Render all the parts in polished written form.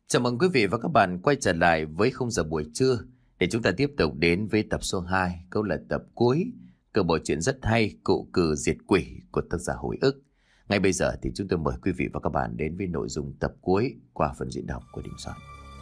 Chào mừng quý vị và các bạn quay trở lại với khung giờ buổi trưa để chúng ta tiếp tục đến với tập số 2, câu là tập cuối của bộ truyện rất hay Cụ Cừ Diệt Quỷ của tác giả Hồi Ức. Ngay bây giờ thì chúng tôi mời quý vị và các bạn đến với nội dung tập cuối qua phần diễn đọc của Đình Soạn.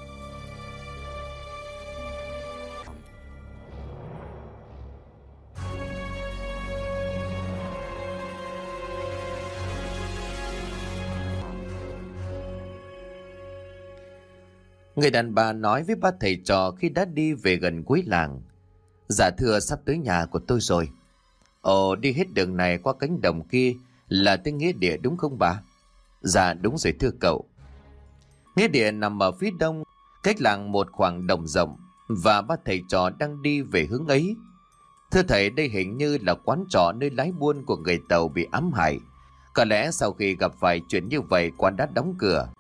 Người đàn bà nói với ba thầy trò khi đã đi về gần cuối làng: "Dạ thưa, sắp tới nhà của tôi rồi." "Ồ, đi hết đường này qua cánh đồng kia là tới nghĩa địa đúng không bà?" "Dạ đúng rồi thưa cậu." Nghĩa địa nằm ở phía đông, cách làng một khoảng đồng rộng, và ba thầy trò đang đi về hướng ấy. "Thưa thầy, đây hình như là quán trọ nơi lái buôn của người Tàu bị ám hại. Có lẽ sau khi gặp phải chuyện như vậy, quán đã đóng cửa."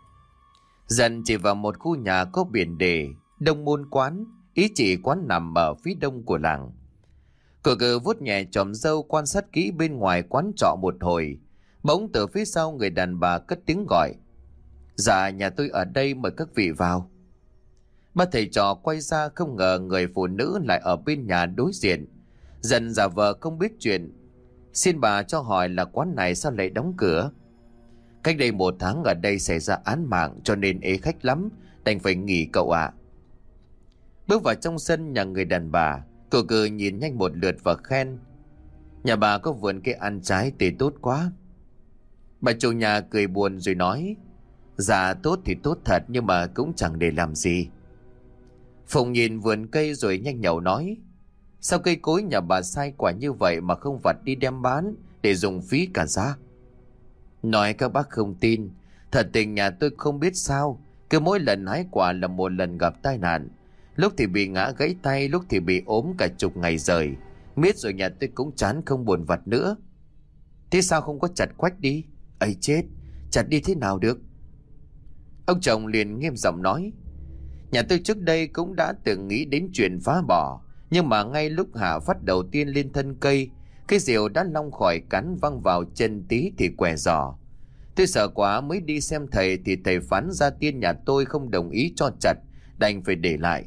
Dần chỉ vào một khu nhà có biển đề Đông Môn Quán, ý chỉ quán nằm ở phía đông của làng. Cự cự vuốt nhẹ chòm râu quan sát kỹ bên ngoài quán trọ một hồi. Bỗng từ phía sau người đàn bà cất tiếng gọi: "Dạ, nhà tôi ở đây, mời các vị vào." Ba thầy trò quay ra không ngờ người phụ nữ lại ở bên nhà đối diện. Dần giả vờ không biết chuyện: "Xin bà cho hỏi là quán này sao lại đóng cửa?" "Cách đây 1 tháng ở đây xảy ra án mạng cho nên ế khách lắm, đành phải nghỉ cậu ạ." Bước vào trong sân nhà người đàn bà, cô cứ nhìn nhanh một lượt và khen: "Nhà bà có vườn cây ăn trái tươi tốt quá." Bà chủ nhà cười buồn rồi nói: "Dạ tốt thì tốt thật, nhưng mà cũng chẳng để làm gì." Phùng nhìn vườn cây rồi nhanh nhảu nói: "Sao cây cối nhà bà sai quả như vậy mà không vặt đi đem bán để dùng phí cả giá?" "Nói các bác không tin, thật tình nhà tôi không biết sao, cứ mỗi lần hái quả là một lần gặp tai nạn. Lúc thì bị ngã gãy tay, lúc thì bị ốm cả chục ngày rời. Miết rồi nhà tôi cũng chán không buồn vặt nữa." "Thế sao không có chặt quách đi?" "Ây chết, chặt đi thế nào được?" Ông chồng liền nghiêm giọng nói: "Nhà tôi trước đây cũng đã từng nghĩ đến chuyện phá bỏ, nhưng mà ngay lúc hạ phát đầu tiên lên thân cây, cái rìu đã long khỏi cắn văng vào chân tí thì què giò. Tôi sợ quá mới đi xem thầy thì thầy phán gia tiên nhà tôi không đồng ý cho chặt, đành phải để lại."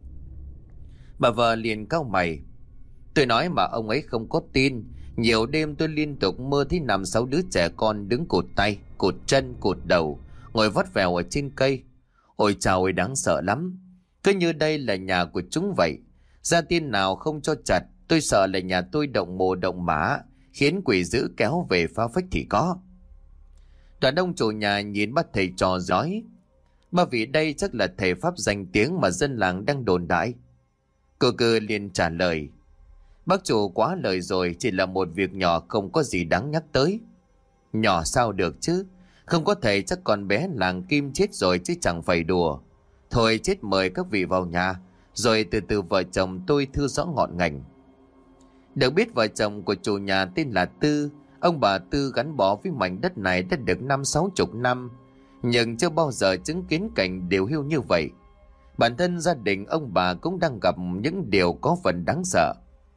Bà vợ liền cau mày: "Tôi nói mà ông ấy không có tin. Nhiều đêm tôi liên tục mơ thấy 5-6 đứa trẻ con đứng cụt tay, cụt chân, cụt đầu, ngồi vắt vẻo ở trên cây. Ôi chao ơi, đáng sợ lắm. Cứ như đây là nhà của chúng vậy. Gia tiên nào không cho chặt, tôi sợ là nhà tôi động mồ động mã, khiến quỷ dữ kéo về phá phách thì có." Đoàn ông chủ nhà nhìn bắt thầy trò nói: "Ba vị đây chắc là thầy pháp danh tiếng mà dân làng đang đồn đại." Cô cư liền trả lời: "Bác chủ quá lời rồi, chỉ là một việc nhỏ không có gì đáng nhắc tới." "Nhỏ sao được chứ, không có thầy chắc con bé làng Kim chết rồi chứ chẳng phải đùa. Thôi chết, mời các vị vào nhà, rồi từ từ vợ chồng tôi thư rõ ngọn ngành." Được biết vợ chồng của chủ nhà tên là Tư. Ông bà Tư gắn bó với mảnh đất này đã được 50-60 năm, nhưng chưa bao giờ chứng kiến cảnh điều hiu như vậy. Bản thân gia đình ông bà cũng đang gặp những điều có phần đáng sợ.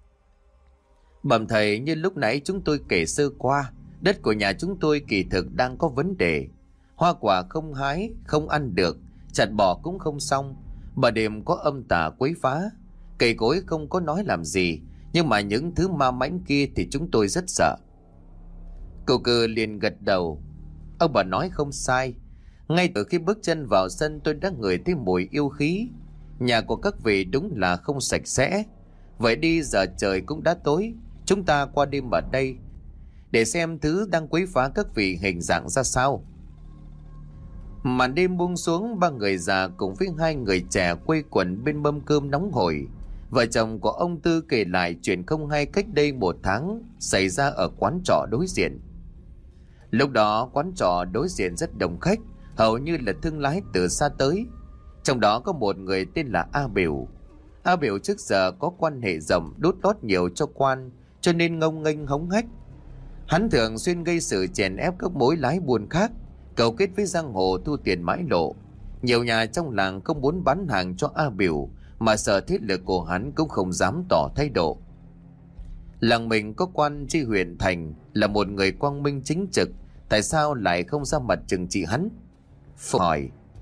"Bẩm thầy, như lúc nãy chúng tôi kể sơ qua, đất của nhà chúng tôi kỳ thực đang có vấn đề. Hoa quả không hái, không ăn được, chặt bỏ cũng không xong. Bà đêm có âm tà quấy phá. Cây cối không có nói làm gì, nhưng mà những thứ ma mãnh kia thì chúng tôi rất sợ." Cậu cừ liền gật đầu: "Ông bà nói không sai. Ngay từ khi bước chân vào sân tôi đã ngửi thấy mùi yêu khí. Nhà của các vị đúng là không sạch sẽ. Vậy đi, giờ trời cũng đã tối, chúng ta qua đêm ở đây để xem thứ đang quấy phá các vị hình dạng ra sao." Màn đêm buông xuống, 3 người già cùng với 2 người trẻ quây quần bên mâm cơm nóng hổi. Vợ chồng của ông Tư kể lại chuyện không hay cách đây 1 tháng xảy ra ở quán trọ đối diện. Lúc đó quán trọ đối diện rất đông khách, hầu như là thương lái từ xa tới. Trong đó có một người tên là A Biểu. A Biểu trước giờ có quan hệ rộng, đút lót nhiều cho quan, cho nên ngông nghênh hống hách. Hắn thường xuyên gây sự chèn ép các mối lái buôn khác, cấu kết với giang hồ thu tiền mãi lộ. Nhiều nhà trong làng không muốn bán hàng cho A Biểu, mà sợ thế lực của hắn cũng không dám tỏ thái độ. Làng mình có quan tri huyện thành là một người quang minh chính trực, tại sao lại không ra mặt trừng trị hắn? Phụng hỏi: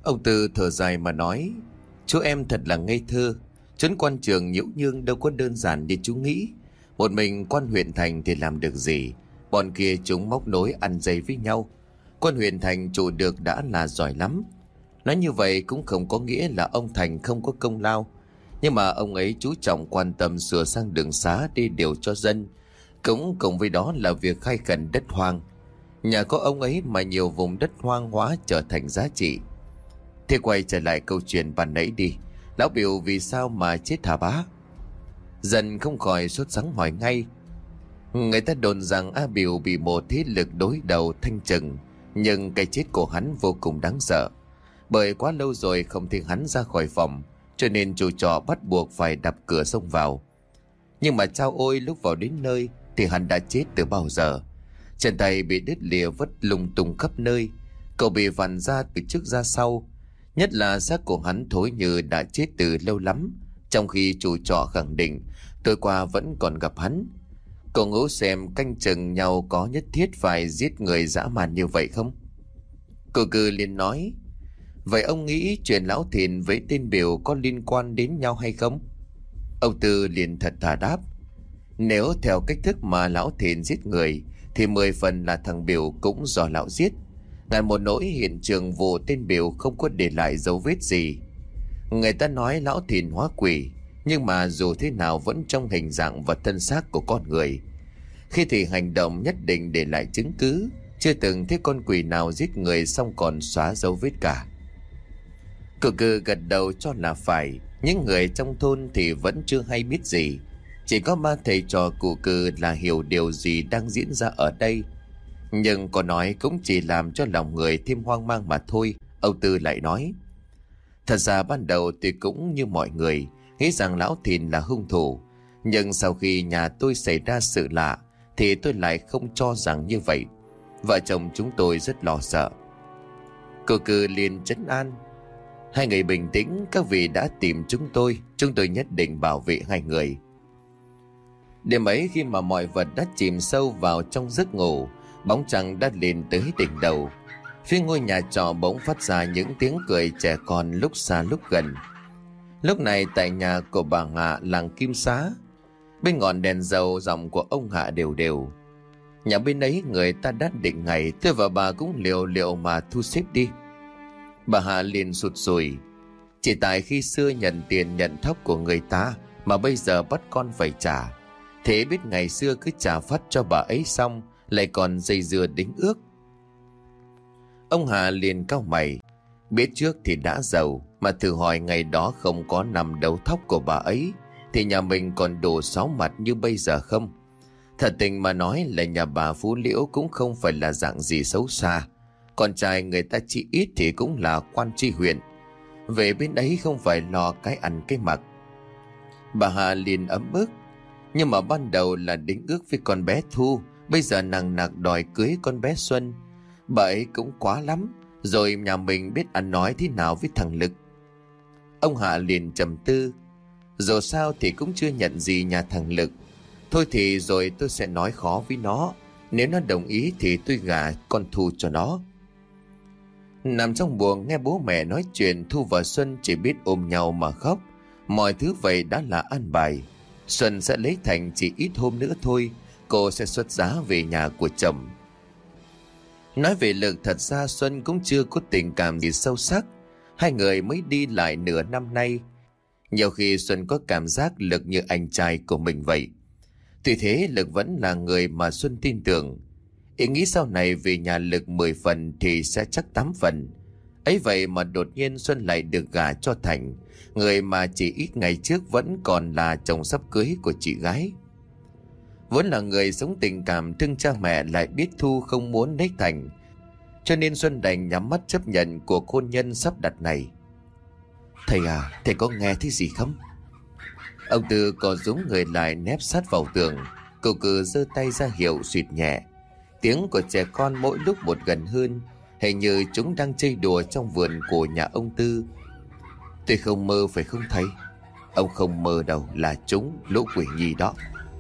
Ông Tư thở dài mà nói, chú em thật là ngây thơ. Trấn quan trường Nhiễu Nhương đâu có đơn giản như chú nghĩ. Một mình quan huyện thành thì làm được gì? Bọn kia chúng móc nối ăn dây với nhau. Quan huyện thành trụ được đã là giỏi lắm. Nói như vậy cũng không có nghĩa là ông Thành không có công lao. Nhưng mà ông ấy chú trọng quan tâm sửa sang đường xá đi điều cho dân. Cũng cùng với đó là việc khai khẩn đất hoang. Nhà có ông ấy mà nhiều vùng đất hoang hóa trở thành giá trị. Thế quay trở lại câu chuyện ban nãy đi. Lão Biểu vì sao mà chết hả bá? Dân không khỏi sốt sắng hỏi ngay. Người ta đồn rằng A Biểu bị một thế lực đối đầu thanh trừng. Nhưng cái chết của hắn vô cùng đáng sợ. Bởi quá lâu rồi không thấy hắn ra khỏi phòng, cho nên chủ trọ bắt buộc phải đập cửa xông vào. Nhưng mà chao ôi, lúc vào đến nơi thì hắn đã chết từ bao giờ. Chân tay bị đứt lìa vất lung tung khắp nơi. Cậu bị vặn ra từ trước ra sau. Nhất là xác của hắn thối như đã chết từ lâu lắm. Trong khi chủ trọ khẳng định tối qua vẫn còn gặp hắn. Cậu ngẫu xem canh chừng nhau có nhất thiết phải giết người dã man như vậy không? Cô Cư liền nói, vậy ông nghĩ chuyện lão Thìn với tên Biểu có liên quan đến nhau hay không? Ông Tư liền thật thà đáp, nếu theo cách thức mà lão Thìn giết người thì 10 phần là thằng Biểu cũng do lão giết. Ngàn một nỗi hiện trường vụ tên Biểu không có để lại dấu vết gì. Người ta nói lão Thìn hóa quỷ, nhưng mà dù thế nào vẫn trong hình dạng và thân xác của con người. Khi thì hành động nhất định để lại chứng cứ. Chưa từng thấy con quỷ nào giết người xong còn xóa dấu vết cả. Cự cự gật đầu cho là phải. Những người trong thôn thì vẫn chưa hay biết gì. Chỉ có ba thầy trò cụ Cự là hiểu điều gì đang diễn ra ở đây. Nhưng có nói cũng chỉ làm cho lòng người thêm hoang mang mà thôi. Ông Tư lại nói, thật ra ban đầu thì cũng như mọi người nghĩ rằng lão Thìn là hung thủ. Nhưng sau khi nhà tôi xảy ra sự lạ thì tôi lại không cho rằng như vậy. Vợ chồng chúng tôi rất lo sợ. Cô Cư liền trấn an, hai người bình tĩnh, các vị đã tìm chúng tôi nhất định bảo vệ hai người. Đêm ấy khi mà mọi vật đã chìm sâu vào trong giấc ngủ, bóng trăng đã lên tới đỉnh đầu. Phía ngôi nhà trọ bỗng phát ra những tiếng cười trẻ con lúc xa lúc gần. Lúc này tại nhà của bà Hạ làng Kim Xá, bên ngọn đèn dầu giọng của ông Hạ đều đều. Nhà bên ấy người ta đã định ngày, tôi và bà cũng liệu mà thu xếp đi. Bà Hạ liền sụt sùi, chỉ tại khi xưa nhận tiền nhận thóc của người ta mà bây giờ bắt con phải trả. Thế biết ngày xưa cứ trả phát cho bà ấy xong lại còn dây dưa đính ước. Ông Hạ liền cau mày, biết trước thì đã giàu, mà thử hỏi ngày đó không có nằm đấu thóc của bà ấy thì nhà mình còn đủ sáu mặt như bây giờ không? Thật tình mà nói là nhà bà Phú Liễu cũng không phải là dạng gì xấu xa. Con trai người ta chỉ ít thì cũng là quan tri huyện. Về bên ấy không phải lo cái ăn cái mặc. Bà Hà liền ấm ức. Nhưng mà ban đầu là đính ước với con bé Thu, bây giờ nằng nặc đòi cưới con bé Xuân. Bà ấy cũng quá lắm. Rồi nhà mình biết ăn nói thế nào với thằng Lực? Ông Hạ liền trầm tư. Dù sao thì cũng chưa nhận gì nhà thằng Lực. Thôi thì rồi tôi sẽ nói khó với nó. Nếu nó đồng ý thì tôi gả con Thu cho nó. Nằm trong buồng nghe bố mẹ nói chuyện, Thu và Xuân chỉ biết ôm nhau mà khóc. Mọi thứ vậy đã là an bài. Xuân sẽ lấy Thành chỉ ít hôm nữa thôi. Cô sẽ xuất giá về nhà của chồng. Nói về Lực, thật ra Xuân cũng chưa có tình cảm gì sâu sắc. Hai người mới đi lại nửa năm nay. Nhiều khi Xuân có cảm giác Lực như anh trai của mình vậy. Tuy thế Lực vẫn là người mà Xuân tin tưởng. Ý nghĩ sau này về nhà Lực 10 phần thì sẽ chắc 8 phần. Ấy vậy mà đột nhiên Xuân lại được gả cho Thành, người mà chỉ ít ngày trước vẫn còn là chồng sắp cưới của chị gái. Vốn là người sống tình cảm thương cha mẹ, lại biết Thu không muốn lấy Thành, cho nên Xuân đành nhắm mắt chấp nhận cuộc hôn nhân sắp đặt này. Thầy à, thầy có nghe thấy gì không? Ông Tư có rúm người lại nép sát vào tường. Cậu cứ giơ tay ra hiệu suýt nhẹ. Tiếng của trẻ con mỗi lúc một gần hơn, hình như chúng đang chơi đùa trong vườn của nhà ông Tư. Tôi không mơ phải không thầy? Ông không mơ đâu, là chúng, lũ quỷ nhi đó.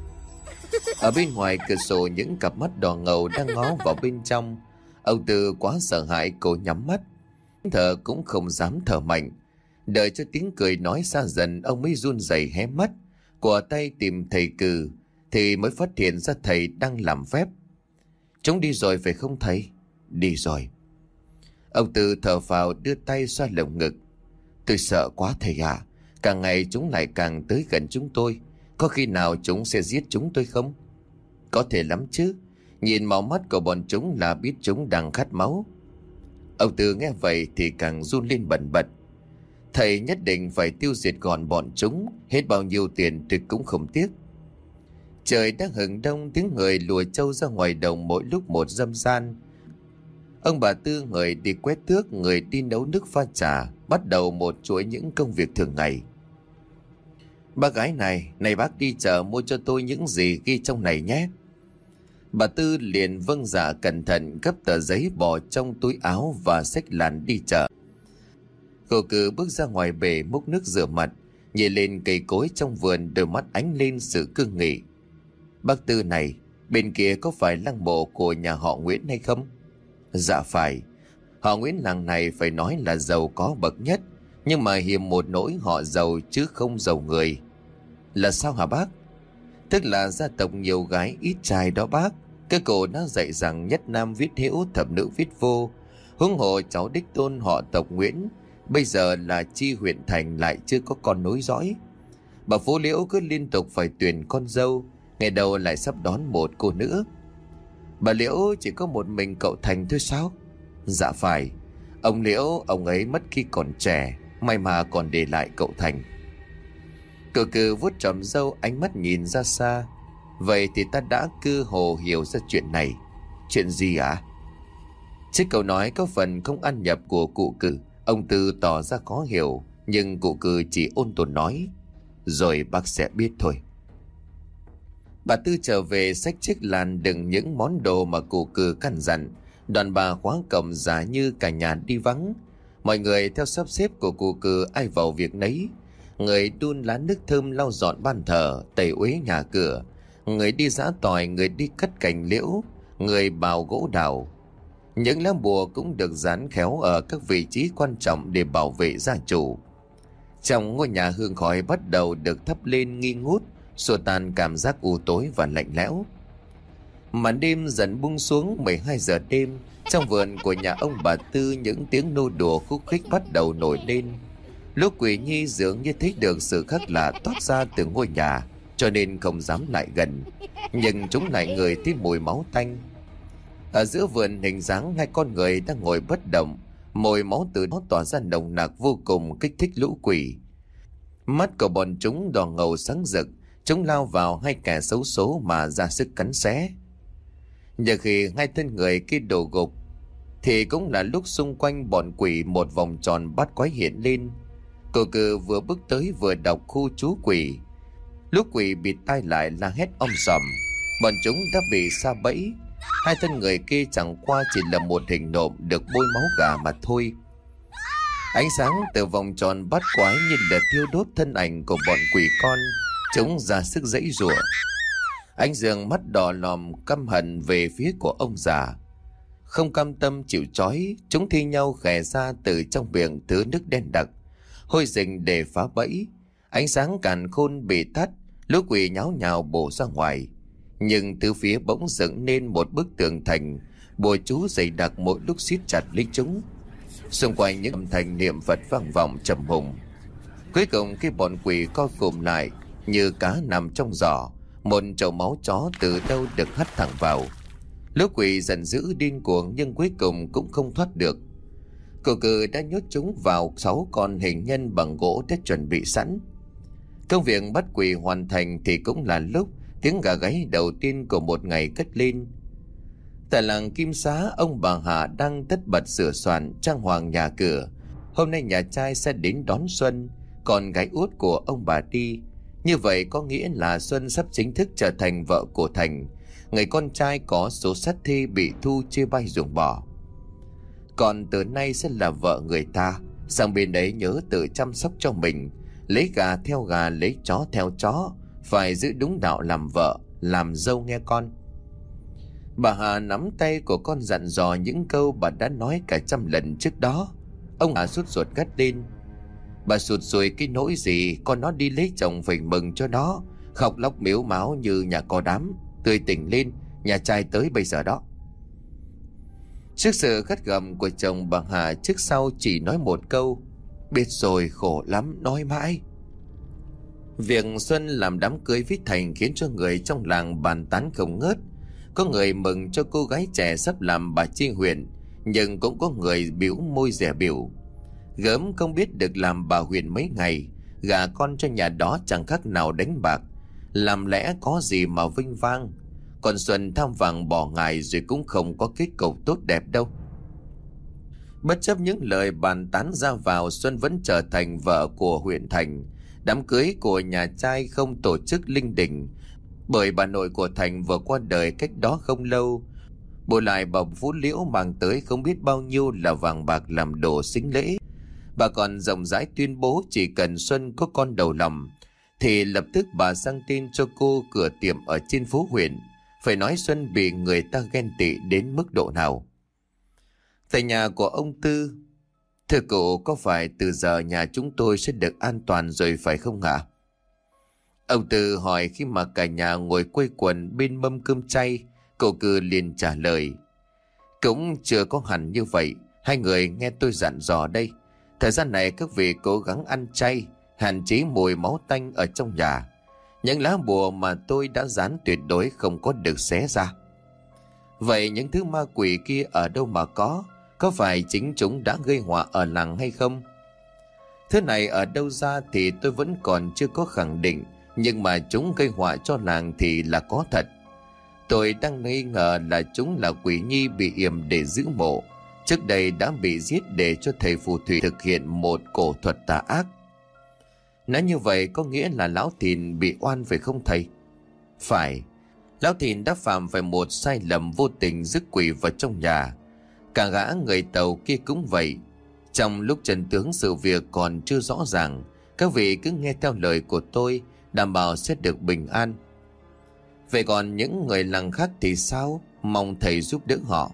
Ở bên ngoài cửa sổ những cặp mắt đỏ ngầu đang ngó vào bên trong. Ông Tư quá sợ hãi, cô nhắm mắt. Thở cũng không dám thở mạnh. Đợi cho tiếng cười nói xa dần, ông mới run rẩy hé mắt, của tay tìm thầy Cừ, thì mới phát hiện ra thầy đang làm phép. Chúng đi rồi phải không thầy? Đi rồi. Ông Tư thở phào đưa tay xoa lồng ngực. Tôi sợ quá thầy ạ. Càng ngày chúng lại càng tới gần chúng tôi. Có khi nào chúng sẽ giết chúng tôi không? Có thể lắm chứ. Nhìn màu mắt của bọn chúng là biết chúng đang khát máu. Ông Tư nghe vậy thì càng run lên bần bật. Thầy nhất định phải tiêu diệt gọn bọn chúng. Hết bao nhiêu tiền tôi cũng không tiếc. Trời đang hừng đông, tiếng người lùa trâu ra ngoài đồng mỗi lúc một râm ran. Ông bà Tư người đi quét tước, người đi nấu nước pha trà, bắt đầu một chuỗi những công việc thường ngày. Bác gái này bác đi chợ mua cho tôi những gì ghi trong này nhé. Bà Tư liền vâng dạ cẩn thận, gấp tờ giấy bỏ trong túi áo và xách làn đi chợ. Cô Cừ bước ra ngoài bể múc nước rửa mặt, nhìn lên cây cối trong vườn, đôi mắt ánh lên sự cương nghị. Bác Tư này, bên kia có phải lăng mộ của nhà họ Nguyễn hay không? Dạ phải. Họ Nguyễn làng này phải nói là giàu có bậc nhất, nhưng mà hiềm một nỗi họ giàu chứ không giàu người. Là sao hả bác? Tức là gia tộc nhiều gái ít trai đó bác. Cái cổ nó dạy rằng nhất nam viết hữu, thập nữ viết vô. Huống hồ cháu đích tôn họ tộc Nguyễn bây giờ là chi huyện thành lại chưa có con nối dõi. Bà Phố Liễu cứ liên tục phải tuyển con dâu, ngày đầu lại sắp đón một cô nữa. Bà Liễu chỉ có một mình cậu Thành thôi sao? Dạ phải. Ông Liễu, ông ấy mất khi còn trẻ, may mà còn để lại cậu Thành. Cậu Cừ vuốt tròm râu, ánh mắt nhìn ra xa. Vậy thì ta đã cơ hồ hiểu ra chuyện này. Chuyện gì ạ? Trước câu nói có phần không ăn nhập của cụ Cừ, ông Tư tỏ ra khó hiểu, nhưng cụ Cừ chỉ ôn tồn nói. Rồi bác sẽ biết thôi. Bà Tư trở về xách chiếc làn đựng những món đồ mà cụ Cừ căn dặn. Đoàn bà khóa cổng giả như cả nhà đi vắng. Mọi người theo sắp xếp của cụ Cừ ai vào việc nấy. Người đun lá nước thơm lau dọn ban thờ, tẩy uế nhà cửa. Người đi giã tỏi, người đi cắt cành liễu, người bào gỗ đào. Những lá bùa cũng được dán khéo ở các vị trí quan trọng để bảo vệ gia chủ. Trong ngôi nhà hương khói bắt đầu được thắp lên nghi ngút, xua tan cảm giác u tối và lạnh lẽo. Màn đêm dần buông xuống. 12 giờ đêm, trong vườn của nhà ông bà Tư, những tiếng nô đùa khúc khích bắt đầu nổi lên. Lũ quỷ nhi dường như thấy được sự khác lạ toát ra từ ngôi nhà, cho nên không dám lại gần, nhưng chúng lại ngửi thấy mùi máu tanh. Ở giữa vườn hình dáng hai con người đang ngồi bất động, mùi máu từ nó tỏa ra nồng nặc vô cùng kích thích lũ quỷ. Mắt của bọn chúng đỏ ngầu sáng rực, chúng lao vào hai kẻ xấu số mà ra sức cắn xé. Nhờ khi hai thân người kia đổ gục, thì cũng là lúc xung quanh bọn quỷ một vòng tròn bắt quái hiện lên. Cô Cừ vừa bước tới vừa đọc khu chú quỷ. Lúc quỷ bịt tai lại la hét om sòm. Bọn chúng đã bị sa bẫy. Hai thân người kia chẳng qua chỉ là một hình nộm được bôi máu gà mà thôi. Ánh sáng từ vòng tròn bắt quái như là thiêu đốt thân ảnh của bọn quỷ con. Chúng ra sức giãy giụa. Anh Dương mắt đỏ lòm căm hận về phía của ông già. Không cam tâm chịu trói, chúng thi nhau khè ra từ trong miệng thứ nước đen đặc, hôi rình để phá bẫy. Ánh sáng càn khôn bị tắt, lũ quỷ nháo nhào bổ ra ngoài. Nhưng từ phía bỗng dựng nên một bức tường thành, bùa chú dày đặc mỗi lúc siết chặt lấy chúng. Xung quanh những âm thanh niệm Phật vang vọng trầm hùng. Cuối cùng khi bọn quỷ co cụm lại như cá nằm trong giỏ, một chậu máu chó từ đâu được hắt thẳng vào. Lũ quỷ giận dữ điên cuồng nhưng cuối cùng cũng không thoát được. Cậu Cừ đã nhốt chúng vào 6 con hình nhân bằng gỗ đã chuẩn bị sẵn. Công việc bắt quỷ hoàn thành thì cũng là lúc tiếng gà gáy đầu tiên của một ngày cất lên. Tại làng Kim Xá, ông bà Hạ đang tất bật sửa soạn trang hoàng nhà cửa. Hôm nay nhà trai sẽ đến đón Xuân, còn gái út của ông bà đi. Như vậy có nghĩa là Xuân sắp chính thức trở thành vợ của Thành, người con trai có số sát thi bị Thu chê bai ruồng bỏ. Còn từ nay sẽ là vợ người ta, sang bên đấy nhớ tự chăm sóc cho mình, lấy gà theo gà, lấy chó theo chó, phải giữ đúng đạo làm vợ, làm dâu nghe con. Bà Hà nắm tay của con dặn dò những câu bà đã nói cả trăm lần trước đó. Ông Hà sốt ruột gắt lên: Bà sụt sùi cái nỗi gì, con nó đi lấy chồng phải mừng cho nó, khóc lóc mếu máo như nhà có đám. Tươi tỉnh lên, nhà trai tới bây giờ đó. Trước sự gắt gầm của chồng, bà Hà trước sau chỉ nói một câu: Biết rồi, khổ lắm, nói mãi. Việc Xuân làm đám cưới với Thành khiến cho người trong làng bàn tán không ngớt. Có người mừng cho cô gái trẻ sắp làm bà Chi Huyền, nhưng cũng có người bĩu môi dè bỉu. Gớm không biết được làm bà Huyền mấy ngày, gả con cho nhà đó chẳng khác nào đánh bạc, làm lẽ có gì mà vinh vang. Còn Xuân tham vàng bỏ ngài rồi cũng không có kết cục tốt đẹp đâu. Bất chấp những lời bàn tán ra vào, Xuân vẫn trở thành vợ của huyện Thành. Đám cưới của nhà trai không tổ chức linh đình, bởi bà nội của Thành vừa qua đời cách đó không lâu. Bù lại bà Phú Liễu mang tới không biết bao nhiêu là vàng bạc làm đồ sính lễ. Bà còn rộng rãi tuyên bố chỉ cần Xuân có con đầu lòng thì lập tức bà sang tin cho cô cửa tiệm ở trên phố huyện. Phải nói Xuân bị người ta ghen tị đến mức độ nào. Tại nhà của ông Tư: Thưa cụ, có phải từ giờ nhà chúng tôi sẽ được an toàn rồi phải không ạ? Ông Tư hỏi khi mà cả nhà ngồi quây quần bên mâm cơm chay. Cậu Cư liền trả lời: Cũng chưa có hẳn như vậy. Hai người nghe tôi dặn dò đây. Thời gian này các vị cố gắng ăn chay, hạn chế mùi máu tanh ở trong nhà. Những lá bùa mà tôi đã dán tuyệt đối không có được xé ra. Vậy những thứ ma quỷ kia ở đâu mà có? Có phải chính chúng đã gây họa ở làng hay không? Thứ này ở đâu ra thì tôi vẫn còn chưa có khẳng định, nhưng mà chúng gây họa cho làng thì là có thật. Tôi đang nghi ngờ là chúng là quỷ nhi bị yểm để giữ mộ, trước đây đã bị giết để cho thầy phù thủy thực hiện một cổ thuật tà ác. Nói như vậy có nghĩa là lão Thìn bị oan phải không thầy? Phải. Lão Thìn đã phạm phải một sai lầm vô tình rước quỷ vào trong nhà. Cả gã người Tàu kia cũng vậy. Trong lúc chân tướng sự việc còn chưa rõ ràng, các vị cứ nghe theo lời của tôi, đảm bảo sẽ được bình an. Vậy còn những người làng khác thì sao? Mong thầy giúp đỡ họ.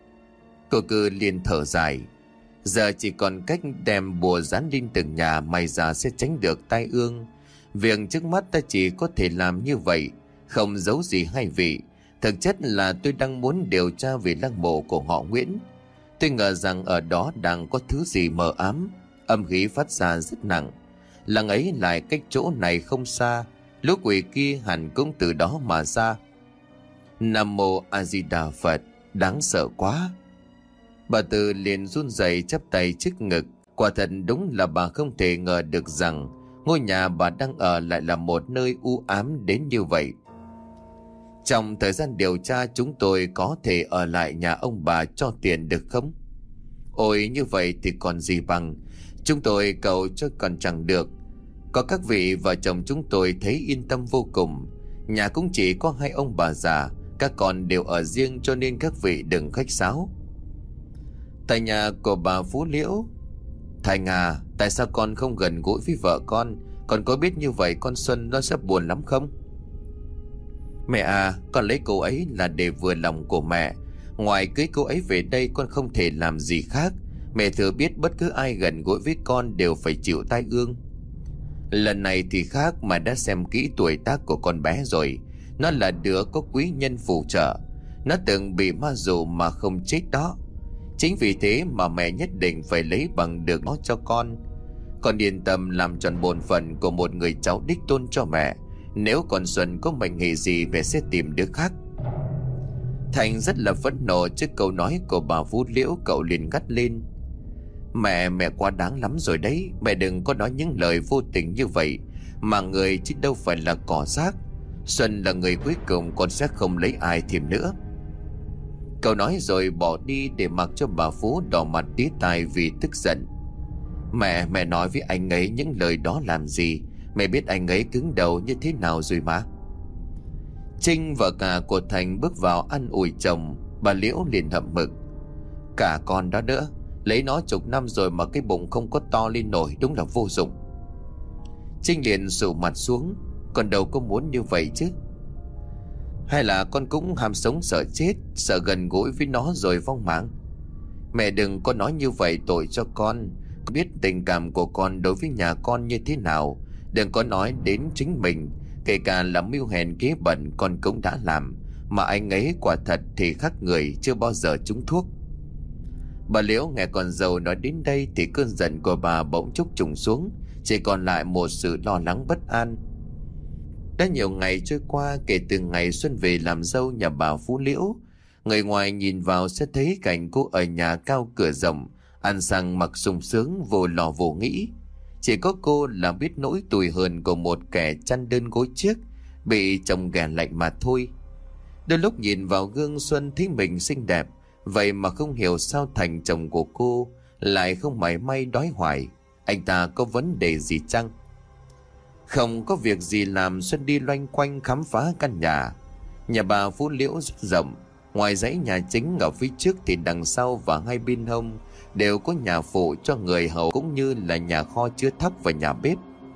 Cô Cư liền thở dài: Giờ chỉ còn cách đem bùa dán lên từng nhà, may ra sẽ tránh được tai ương. Việc trước mắt ta chỉ có thể làm như vậy, không giấu gì hai vị. Thực chất là tôi đang muốn điều tra về lăng mộ của họ Nguyễn. Tôi ngờ rằng ở đó đang có thứ gì mờ ám, âm khí phát ra rất nặng. Làng ấy lại cách chỗ này không xa, lũ quỷ kia hẳn cũng từ đó mà ra. Nam mô A Di Đà Phật, đáng sợ quá. Bà Tư liền run rẩy chắp tay trước ngực. Quả thật đúng là bà không thể ngờ được rằng ngôi nhà bà đang ở lại là một nơi u ám đến như vậy. Trong thời gian điều tra, chúng tôi có thể ở lại nhà ông bà cho tiền được không? Ôi, như vậy thì còn gì bằng. Chúng tôi cầu cho còn chẳng được. Có các vị vợ chồng chúng tôi thấy yên tâm vô cùng. Nhà cũng chỉ có hai ông bà già, các con đều ở riêng, cho nên các vị đừng khách sáo. Tại nhà của bà Phú Liễu: Thành à, tại sao con không gần gũi với vợ con? Con có biết như vậy con Xuân nó sẽ buồn lắm không? Mẹ à, con lấy cô ấy là để vừa lòng của mẹ. Ngoài cưới cô ấy về đây con không thể làm gì khác. Mẹ thừa biết bất cứ ai gần gũi với con đều phải chịu tai ương. Lần này thì khác, mà đã xem kỹ tuổi tác của con bé rồi. Nó là đứa có quý nhân phù trợ. Nó từng bị ma dụ mà không chết đó. Chính vì thế mà mẹ nhất định phải lấy bằng được nó cho con. Con yên tâm làm tròn bổn phận của một người cháu đích tôn cho mẹ. Nếu con Xuân có mệnh hệ gì, mẹ sẽ tìm đứa khác. Thành rất là phẫn nộ trước câu nói của bà Phú Liễu. Cậu liền gắt lên: Mẹ quá đáng lắm rồi đấy. Mẹ đừng có nói những lời vô tình như vậy. Mà người chứ đâu phải là cỏ rác. Xuân là người cuối cùng, con sẽ không lấy ai thêm nữa. Cậu nói rồi bỏ đi để mặc cho bà Phú đỏ mặt tía tai vì tức giận. Mẹ nói với anh ấy những lời đó làm gì? Mẹ biết anh ấy cứng đầu như thế nào rồi mà. Trinh vợ cả của Thành bước vào ăn ủi chồng. Bà Liễu liền hậm hực: Cả con đó nữa, lấy nó chục năm rồi mà cái bụng không có to lên nổi, đúng là vô dụng. Trinh liền sụ mặt xuống: Con đâu có muốn như vậy chứ. Hay là con cũng ham sống sợ chết, sợ gần gũi với nó rồi vong mạng? Mẹ đừng có nói như vậy, tội cho con. Biết tình cảm của con đối với nhà con như thế nào. Đừng có nói đến chính mình. Kể cả là mưu hèn kế bẩn con cũng đã làm. Mà anh ấy quả thật thì khác người, chưa bao giờ trúng thuốc. Bà Liễu nghe con dâu nói đến đây thì cơn giận của bà bỗng chốc trùng xuống, chỉ còn lại một sự lo lắng bất an. Đã nhiều ngày trôi qua kể từ ngày Xuân về làm dâu nhà bà Phú Liễu. Người ngoài nhìn vào sẽ thấy cảnh cô ở nhà cao cửa rộng, ăn sang mặc sung sướng, vô lo vô nghĩ. Chỉ có cô là biết nỗi tủi hờn của một kẻ chăn đơn gối chiếc, bị chồng ghẻ lạnh mà thôi. Đôi lúc nhìn vào gương Xuân thấy mình xinh đẹp, vậy mà không hiểu sao Thành chồng của cô lại không mảy may đói hoài. Anh ta có vấn đề gì chăng? Không có việc gì làm, Xuân đi loanh quanh khám phá căn nhà. Nhà bà Phú Liễu rất rộng. Ngoài dãy nhà chính ở phía trước thì đằng sau và hai bên hông đều có nhà phụ cho người hầu, cũng như là nhà kho chứa thóc và nhà bếp.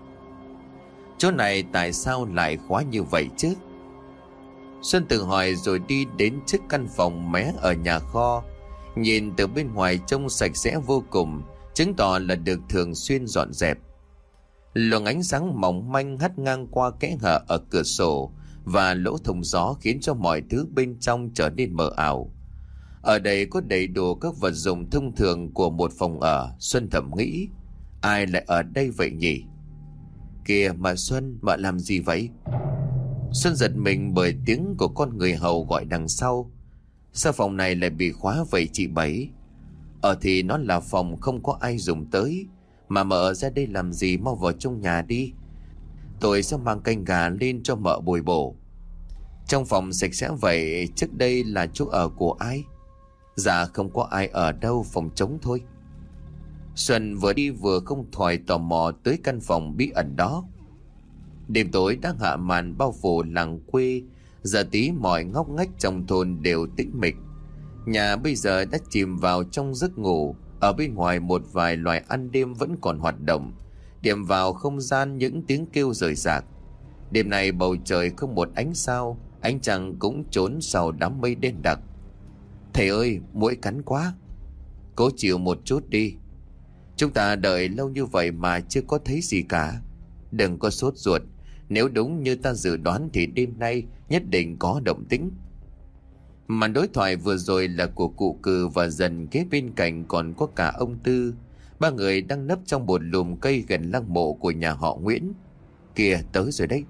Chỗ này tại sao lại khóa như vậy chứ? Xuân tự hỏi rồi đi đến trước căn phòng mé ở nhà kho. Nhìn từ bên ngoài trông sạch sẽ vô cùng, chứng tỏ là được thường xuyên dọn dẹp. Luồng ánh sáng mỏng manh hắt ngang qua kẽ hở ở cửa sổ và lỗ thông gió khiến cho mọi thứ bên trong trở nên mờ ảo. Ở đây có đầy đủ các vật dụng thông thường của một phòng ở. Xuân thầm nghĩ, ai lại ở đây vậy nhỉ? Kìa mà Xuân, mà làm gì vậy? Xuân giật mình bởi tiếng của con người hầu gọi đằng sau. Sao phòng này lại bị khóa vậy chị Bảy? Thì nó là phòng không có ai dùng tới, mà mở ra đây làm gì, mau vào trong nhà đi. Tôi sẽ mang canh gà lên cho mợ bồi bổ. Trong phòng sạch sẽ vậy, trước đây là chỗ ở của ai? Dạ không có ai ở đâu, phòng trống thôi. Xuân vừa đi vừa không khỏi tò mò tới căn phòng bí ẩn đó. Đêm tối đã hạ màn bao phủ làng quê. Giờ tí mọi ngóc ngách trong thôn đều tĩnh mịch. Nhà bây giờ đã chìm vào trong giấc ngủ. Ở bên ngoài một vài loài ăn đêm vẫn còn hoạt động, điểm vào không gian những tiếng kêu rời rạc. Đêm nay bầu trời không một ánh sao, ánh trăng cũng trốn sau đám mây đen đặc. Thầy ơi, muỗi cắn quá. Cố chịu một chút đi. Chúng ta đợi lâu như vậy mà chưa có thấy gì cả. Đừng có sốt ruột. Nếu đúng như ta dự đoán thì đêm nay nhất định có động tĩnh. Màn đối thoại vừa rồi là của cụ Cừ, và dần kế bên cạnh còn có cả ông Tư. Ba người đang nấp trong một lùm cây gần lăng mộ của nhà họ Nguyễn. Kìa, tới rồi đấy.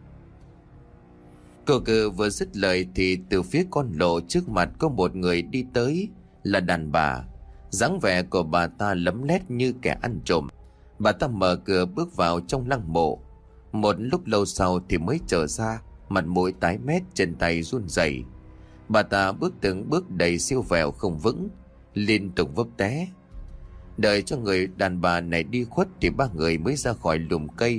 Cụ Cừ vừa dứt lời thì từ phía con lộ trước mặt có một người đi tới, là đàn bà. Dáng vẻ của bà ta lấm lét như kẻ ăn trộm. Bà ta mở cửa bước vào trong lăng mộ. Một lúc lâu sau thì mới trở ra, mặt mũi tái mét, chân tay run rẩy. Bà ta bước từng bước đầy siêu vẹo không vững, liên tục vấp té. Đợi cho người đàn bà này đi khuất thì ba người mới ra khỏi lùm cây.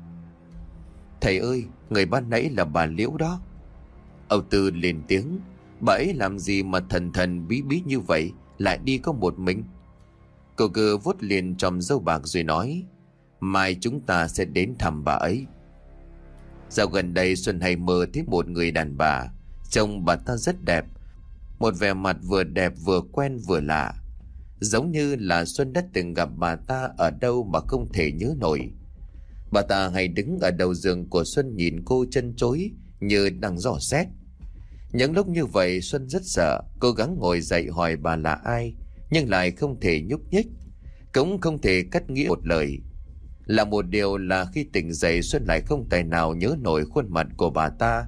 Thầy ơi, người ban nãy là bà Liễu đó. Ông Tư lên tiếng. Bà ấy làm gì mà thần thần bí bí như vậy, lại đi có một mình? Cậu cứ vuốt liền chòm râu bạc rồi nói, mai chúng ta sẽ đến thăm bà ấy. Dạo gần đây Xuân hay mơ thấy một người đàn bà. Trông bà ta rất đẹp, một vẻ mặt vừa đẹp vừa quen vừa lạ. Giống như là Xuân đã từng gặp bà ta ở đâu mà không thể nhớ nổi. Bà ta hay đứng ở đầu giường của Xuân nhìn cô chân chối như đang dò xét. Những lúc như vậy Xuân rất sợ, cố gắng ngồi dậy hỏi bà là ai, nhưng lại không thể nhúc nhích, cũng không thể cắt nghĩa một lời. Là một điều là khi tỉnh dậy Xuân lại không tài nào nhớ nổi khuôn mặt của bà ta.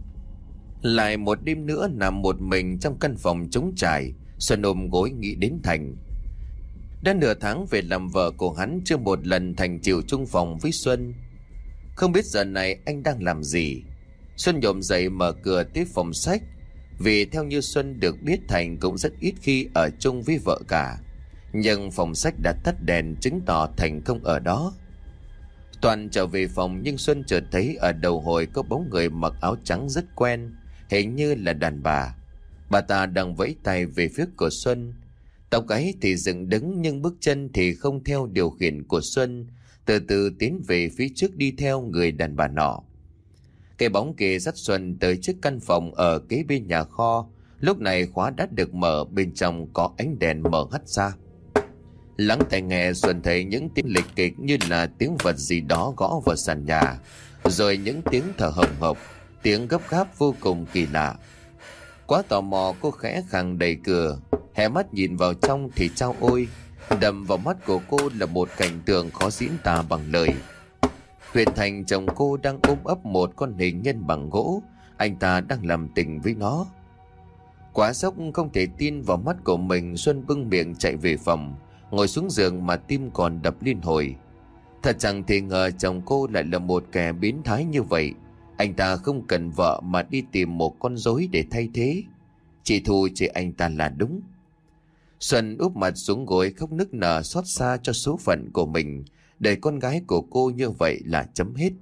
Lại một đêm nữa nằm một mình trong căn phòng trống trải, Xuân ôm gối nghĩ đến Thành. Đã nửa tháng về làm vợ của hắn, chưa một lần Thành chịu chung phòng với Xuân. Không biết giờ này anh đang làm gì. Xuân nhổm dậy mở cửa tiếp phòng sách. Vì theo như Xuân được biết, Thành cũng rất ít khi ở chung với vợ cả. Nhưng phòng sách đã tắt đèn, chứng tỏ Thành không ở đó. Toàn trở về phòng, nhưng Xuân chợt thấy ở đầu hồi có bóng người mặc áo trắng rất quen, hình như là đàn bà. Bà ta đang vẫy tay về phía của Xuân. Tóc gáy thì dựng đứng, nhưng bước chân thì không theo điều khiển của Xuân, từ từ tiến về phía trước đi theo người đàn bà nọ. Cái bóng kia dắt Xuân tới trước căn phòng ở kế bên nhà kho, Lúc này khóa đã được mở, bên trong có ánh đèn mở hắt ra. Lắng tai nghe, Xuân thấy những tiếng lịch kịch như là tiếng vật gì đó gõ vào sàn nhà, rồi những tiếng thở hồng hộc, tiếng gấp gáp vô cùng kỳ lạ. Quá tò mò, cô khẽ khàng đẩy cửa, hé mắt nhìn vào trong thì chao ôi, đầm vào mắt của cô là một cảnh tượng khó diễn tả bằng lời. Huyền Thành chồng cô đang ôm ấp một con hình nhân bằng gỗ, anh ta đang làm tình với nó. Quá sốc, không thể tin vào mắt của mình, Xuân bưng miệng chạy về phòng, ngồi xuống giường mà tim còn đập liên hồi. Thật chẳng thể ngờ chồng cô lại là một kẻ biến thái như vậy. Anh ta không cần vợ mà đi tìm một con rối để thay thế. Chị Thu chỉ anh ta là đúng. Xuân úp mặt xuống gối khóc nức nở xót xa cho số phận của mình. Đời con gái của cô như vậy là chấm hết.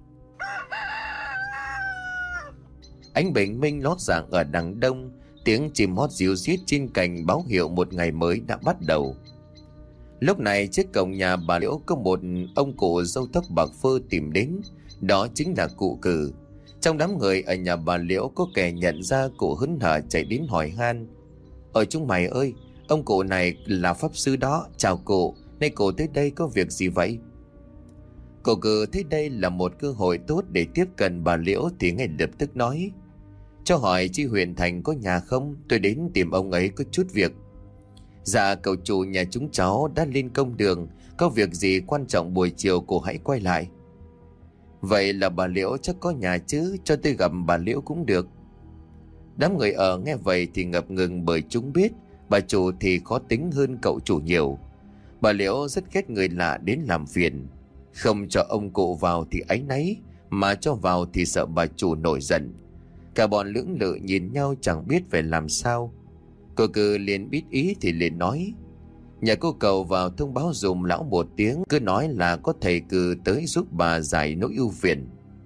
Ánh bình minh lót dạng ở đằng đông, tiếng chim hót ríu rít trên cành báo hiệu một ngày mới đã bắt đầu. Lúc này trước cổng nhà bà Liễu có một ông cụ râu tóc bạc phơ tìm đến. Đó chính là cụ Cử. Trong đám người ở nhà bà Liễu có kẻ nhận ra cụ hớn hở chạy đến hỏi han: "Ở chúng mày ơi, ông cụ này là pháp sư đó, chào cụ, nay cụ tới đây có việc gì vậy?" Cụ Cử thấy đây là một cơ hội tốt để tiếp cận bà Liễu thì ngay lập tức nói: "Cho hỏi chị Huyền Thành có nhà không? Tôi đến tìm ông ấy có chút việc." "Dạ cậu chủ nhà chúng cháu đã lên công đường, có việc gì quan trọng buổi chiều cô hãy quay lại." "Vậy là bà Liễu chắc có nhà chứ, cho tôi gặp bà Liễu cũng được." Đám người ở nghe vậy thì ngập ngừng, bởi chúng biết bà chủ thì khó tính hơn cậu chủ nhiều. Bà Liễu rất ghét người lạ đến làm phiền, không cho ông cụ vào thì áy náy, mà cho vào thì sợ bà chủ nổi giận. Cả bọn lưỡng lự nhìn nhau chẳng biết phải làm sao. Cô Cử liền biết ý thì liền nói: "Nhà cô cầu vào thông báo dùm lão một tiếng, cứ nói là có thầy Cử tới giúp bà giải nỗi ưu phiền."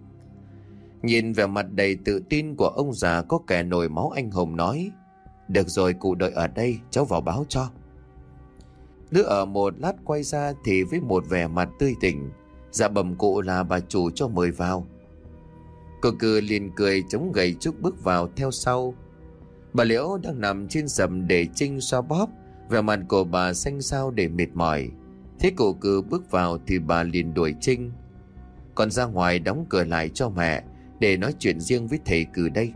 Nhìn vẻ mặt đầy tự tin của ông già có kẻ nổi máu anh hùng nói: "Được rồi, cụ đợi ở đây, cháu vào báo cho." Đứa ở một lát quay ra thì với một vẻ mặt tươi tỉnh: "Dạ bẩm cụ là bà chủ cho mời vào." Cô Cử liền cười chống gậy trúc bước vào theo sau. Bà Liễu đang nằm trên sầm để Trinh xoa bóp, vẻ mặt của bà xanh xao để mệt mỏi. Thế cô Cử bước vào thì bà liền đuổi Trinh: "Con ra ngoài đóng cửa lại cho mẹ, để nói chuyện riêng với thầy Cử đây."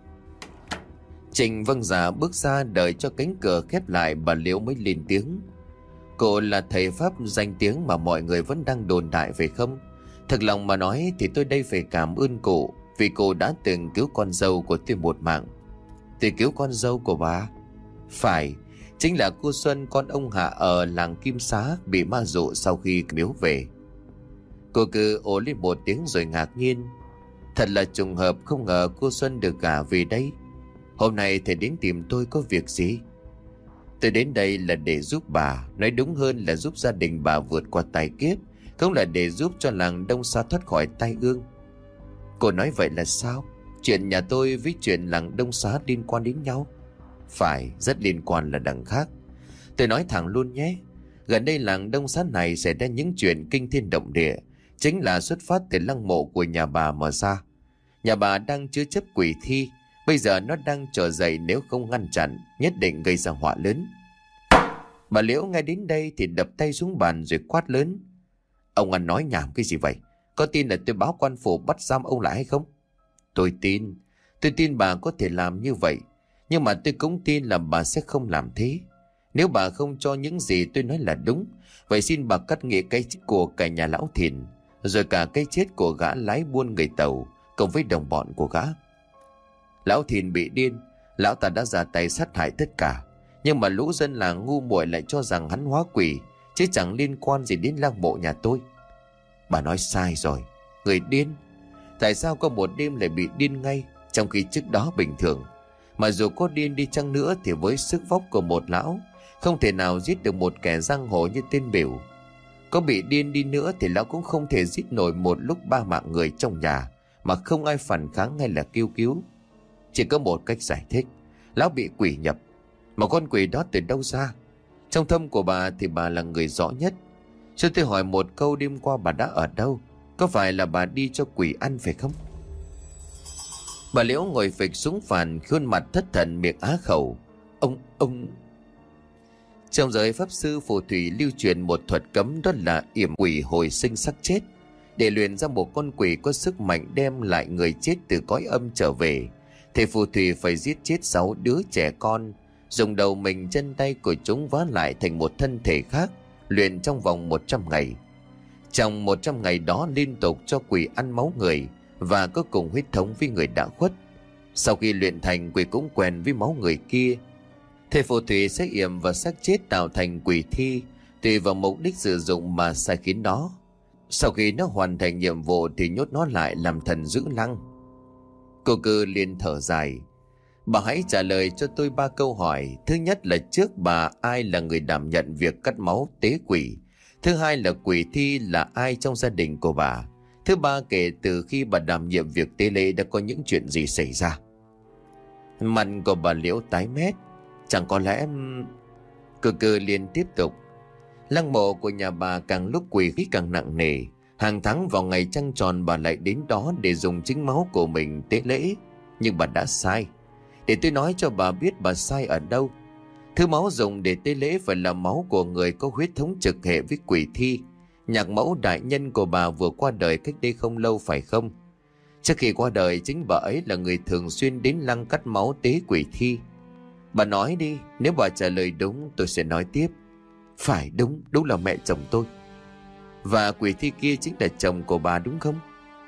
Trinh vâng dạ bước ra, đợi cho cánh cửa khép lại bà Liễu mới lên tiếng: "Cô là thầy pháp danh tiếng mà mọi người vẫn đang đồn đại phải không? Thật lòng mà nói thì tôi đây phải cảm ơn cụ, vì cô đã từng cứu con dâu của tôi một mạng." "Tôi cứu con dâu của bà?" "Phải, chính là cô Xuân, con ông Hạ ở làng Kim Xá, bị ma dụ sau khi miếu về." Cô Cử ồ lên một tiếng rồi ngạc nhiên: "Thật là trùng hợp, không ngờ cô Xuân được gả về đây. Hôm nay thầy đến tìm tôi có việc gì?" "Tôi đến đây là để giúp bà, nói đúng hơn là giúp gia đình bà vượt qua tai kiếp, cũng là để giúp cho làng Đông Xá thoát khỏi tai ương." "Cô nói vậy là sao? Chuyện nhà tôi với chuyện làng Đông Xá liên quan đến nhau?" "Phải, rất liên quan là đằng khác. Tôi nói thẳng luôn nhé, gần đây làng Đông Xá này xảy ra những chuyện kinh thiên động địa, chính là xuất phát từ lăng mộ của nhà bà mà ra. Nhà bà đang chứa chấp quỷ thi, bây giờ nó đang trở dậy, nếu không ngăn chặn nhất định gây ra họa lớn." Bà Liễu nghe đến đây thì đập tay xuống bàn rồi quát lớn: "Ông ăn nói nhảm cái gì vậy? Có tin là tôi báo quan phủ bắt giam ông lại hay không?" Tôi tin bà có thể làm như vậy, nhưng mà tôi cũng tin là bà sẽ không làm thế. Nếu bà không cho những gì tôi nói là đúng, vậy xin bà cắt nghĩa cái chết của cả nhà lão Thìn, rồi cả cái chết của gã lái buôn người Tàu cùng với đồng bọn của gã. Lão Thìn bị điên, lão ta đã ra tay sát hại tất cả, nhưng mà lũ dân làng ngu muội lại cho rằng hắn hóa quỷ, chứ chẳng liên quan gì đến lăng mộ nhà tôi." "Bà nói sai rồi, người điên. Tại sao có một đêm lại bị điên ngay, trong khi trước đó bình thường? Mà dù có điên đi chăng nữa thì với sức vóc của một lão, không thể nào giết được một kẻ giang hồ như tên Biểu. Có bị điên đi nữa thì lão cũng không thể giết nổi một lúc 3 mạng người trong nhà mà không ai phản kháng hay là kêu cứu. Chỉ có một cách giải thích: lão bị quỷ nhập. Mà con quỷ đó từ đâu ra? Trong tâm của bà thì bà là người rõ nhất. Cho tôi hỏi một câu, đêm qua bà đã ở đâu? Có phải là bà đi cho quỷ ăn phải không?" Bà Liễu ngồi phịch xuống phàn, khuôn mặt thất thần miệng á khẩu. Ông... Trong giới pháp sư phù thủy lưu truyền một thuật cấm, đó là yểm quỷ hồi sinh xác chết. Để luyện ra một con quỷ có sức mạnh đem lại người chết từ cõi âm trở về, thì phù thủy phải giết chết 6 đứa trẻ con, dùng đầu mình chân tay của chúng vá lại thành một thân thể khác, luyện trong vòng 100 ngày. Trong 100 ngày đó liên tục cho quỷ ăn máu người và có cùng huyết thống với người đã khuất. Sau khi luyện thành, quỷ cũng quen với máu người kia. Thầy phù thủy sẽ yểm vào xác chết tạo thành quỷ thi, tùy vào mục đích sử dụng mà sai khiến nó. Sau khi nó hoàn thành nhiệm vụ thì nhốt nó lại làm thần giữ lăng. Cô Cư liền thở dài. Bà hãy trả lời cho tôi 3 câu hỏi. Thứ nhất là trước bà ai là người đảm nhận việc cắt máu tế quỷ? Thứ hai là quỷ thi là ai trong gia đình của bà? Thứ ba, kể từ khi bà đảm nhiệm việc tế lễ đã có những chuyện gì xảy ra? Mặt của bà Liễu tái mét. Chẳng có lẽ... Cô Cư liền tiếp tục. Lăng mộ của nhà bà càng lúc quỷ khí càng nặng nề. Hàng tháng vào ngày trăng tròn bà lại đến đó để dùng chính máu của mình tế lễ. Nhưng bà đã sai. Để tôi nói cho bà biết bà sai ở đâu. Thứ máu dùng để tế lễ phải là máu của người có huyết thống trực hệ với quỷ thi. Nhạc mẫu đại nhân của bà vừa qua đời cách đây không lâu phải không? Trước khi qua đời, chính bà ấy là người thường xuyên đến lăng cắt máu tế quỷ thi. Bà nói đi, nếu bà trả lời đúng tôi sẽ nói tiếp. Phải, đúng là mẹ chồng tôi. Và quỷ thi kia chính là chồng của bà đúng không?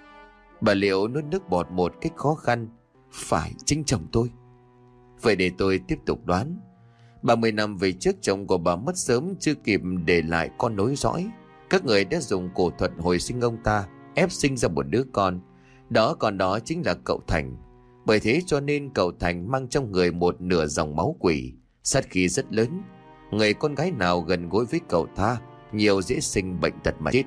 Bà Liễu nuốt nước bọt một cách khó khăn. Phải, chính chồng tôi. Vậy để tôi tiếp tục đoán. 30 năm về trước, chồng của bà mất sớm, chưa kịp để lại con nối dõi. Các người đã dùng cổ thuật hồi sinh ông ta, ép sinh ra một đứa con. Con đó chính là cậu Thành. Bởi thế cho nên cậu Thành mang trong người một nửa dòng máu quỷ, sát khí rất lớn. Người con gái nào gần gũi với cậu ta nhiều dễ sinh bệnh tật mà chết.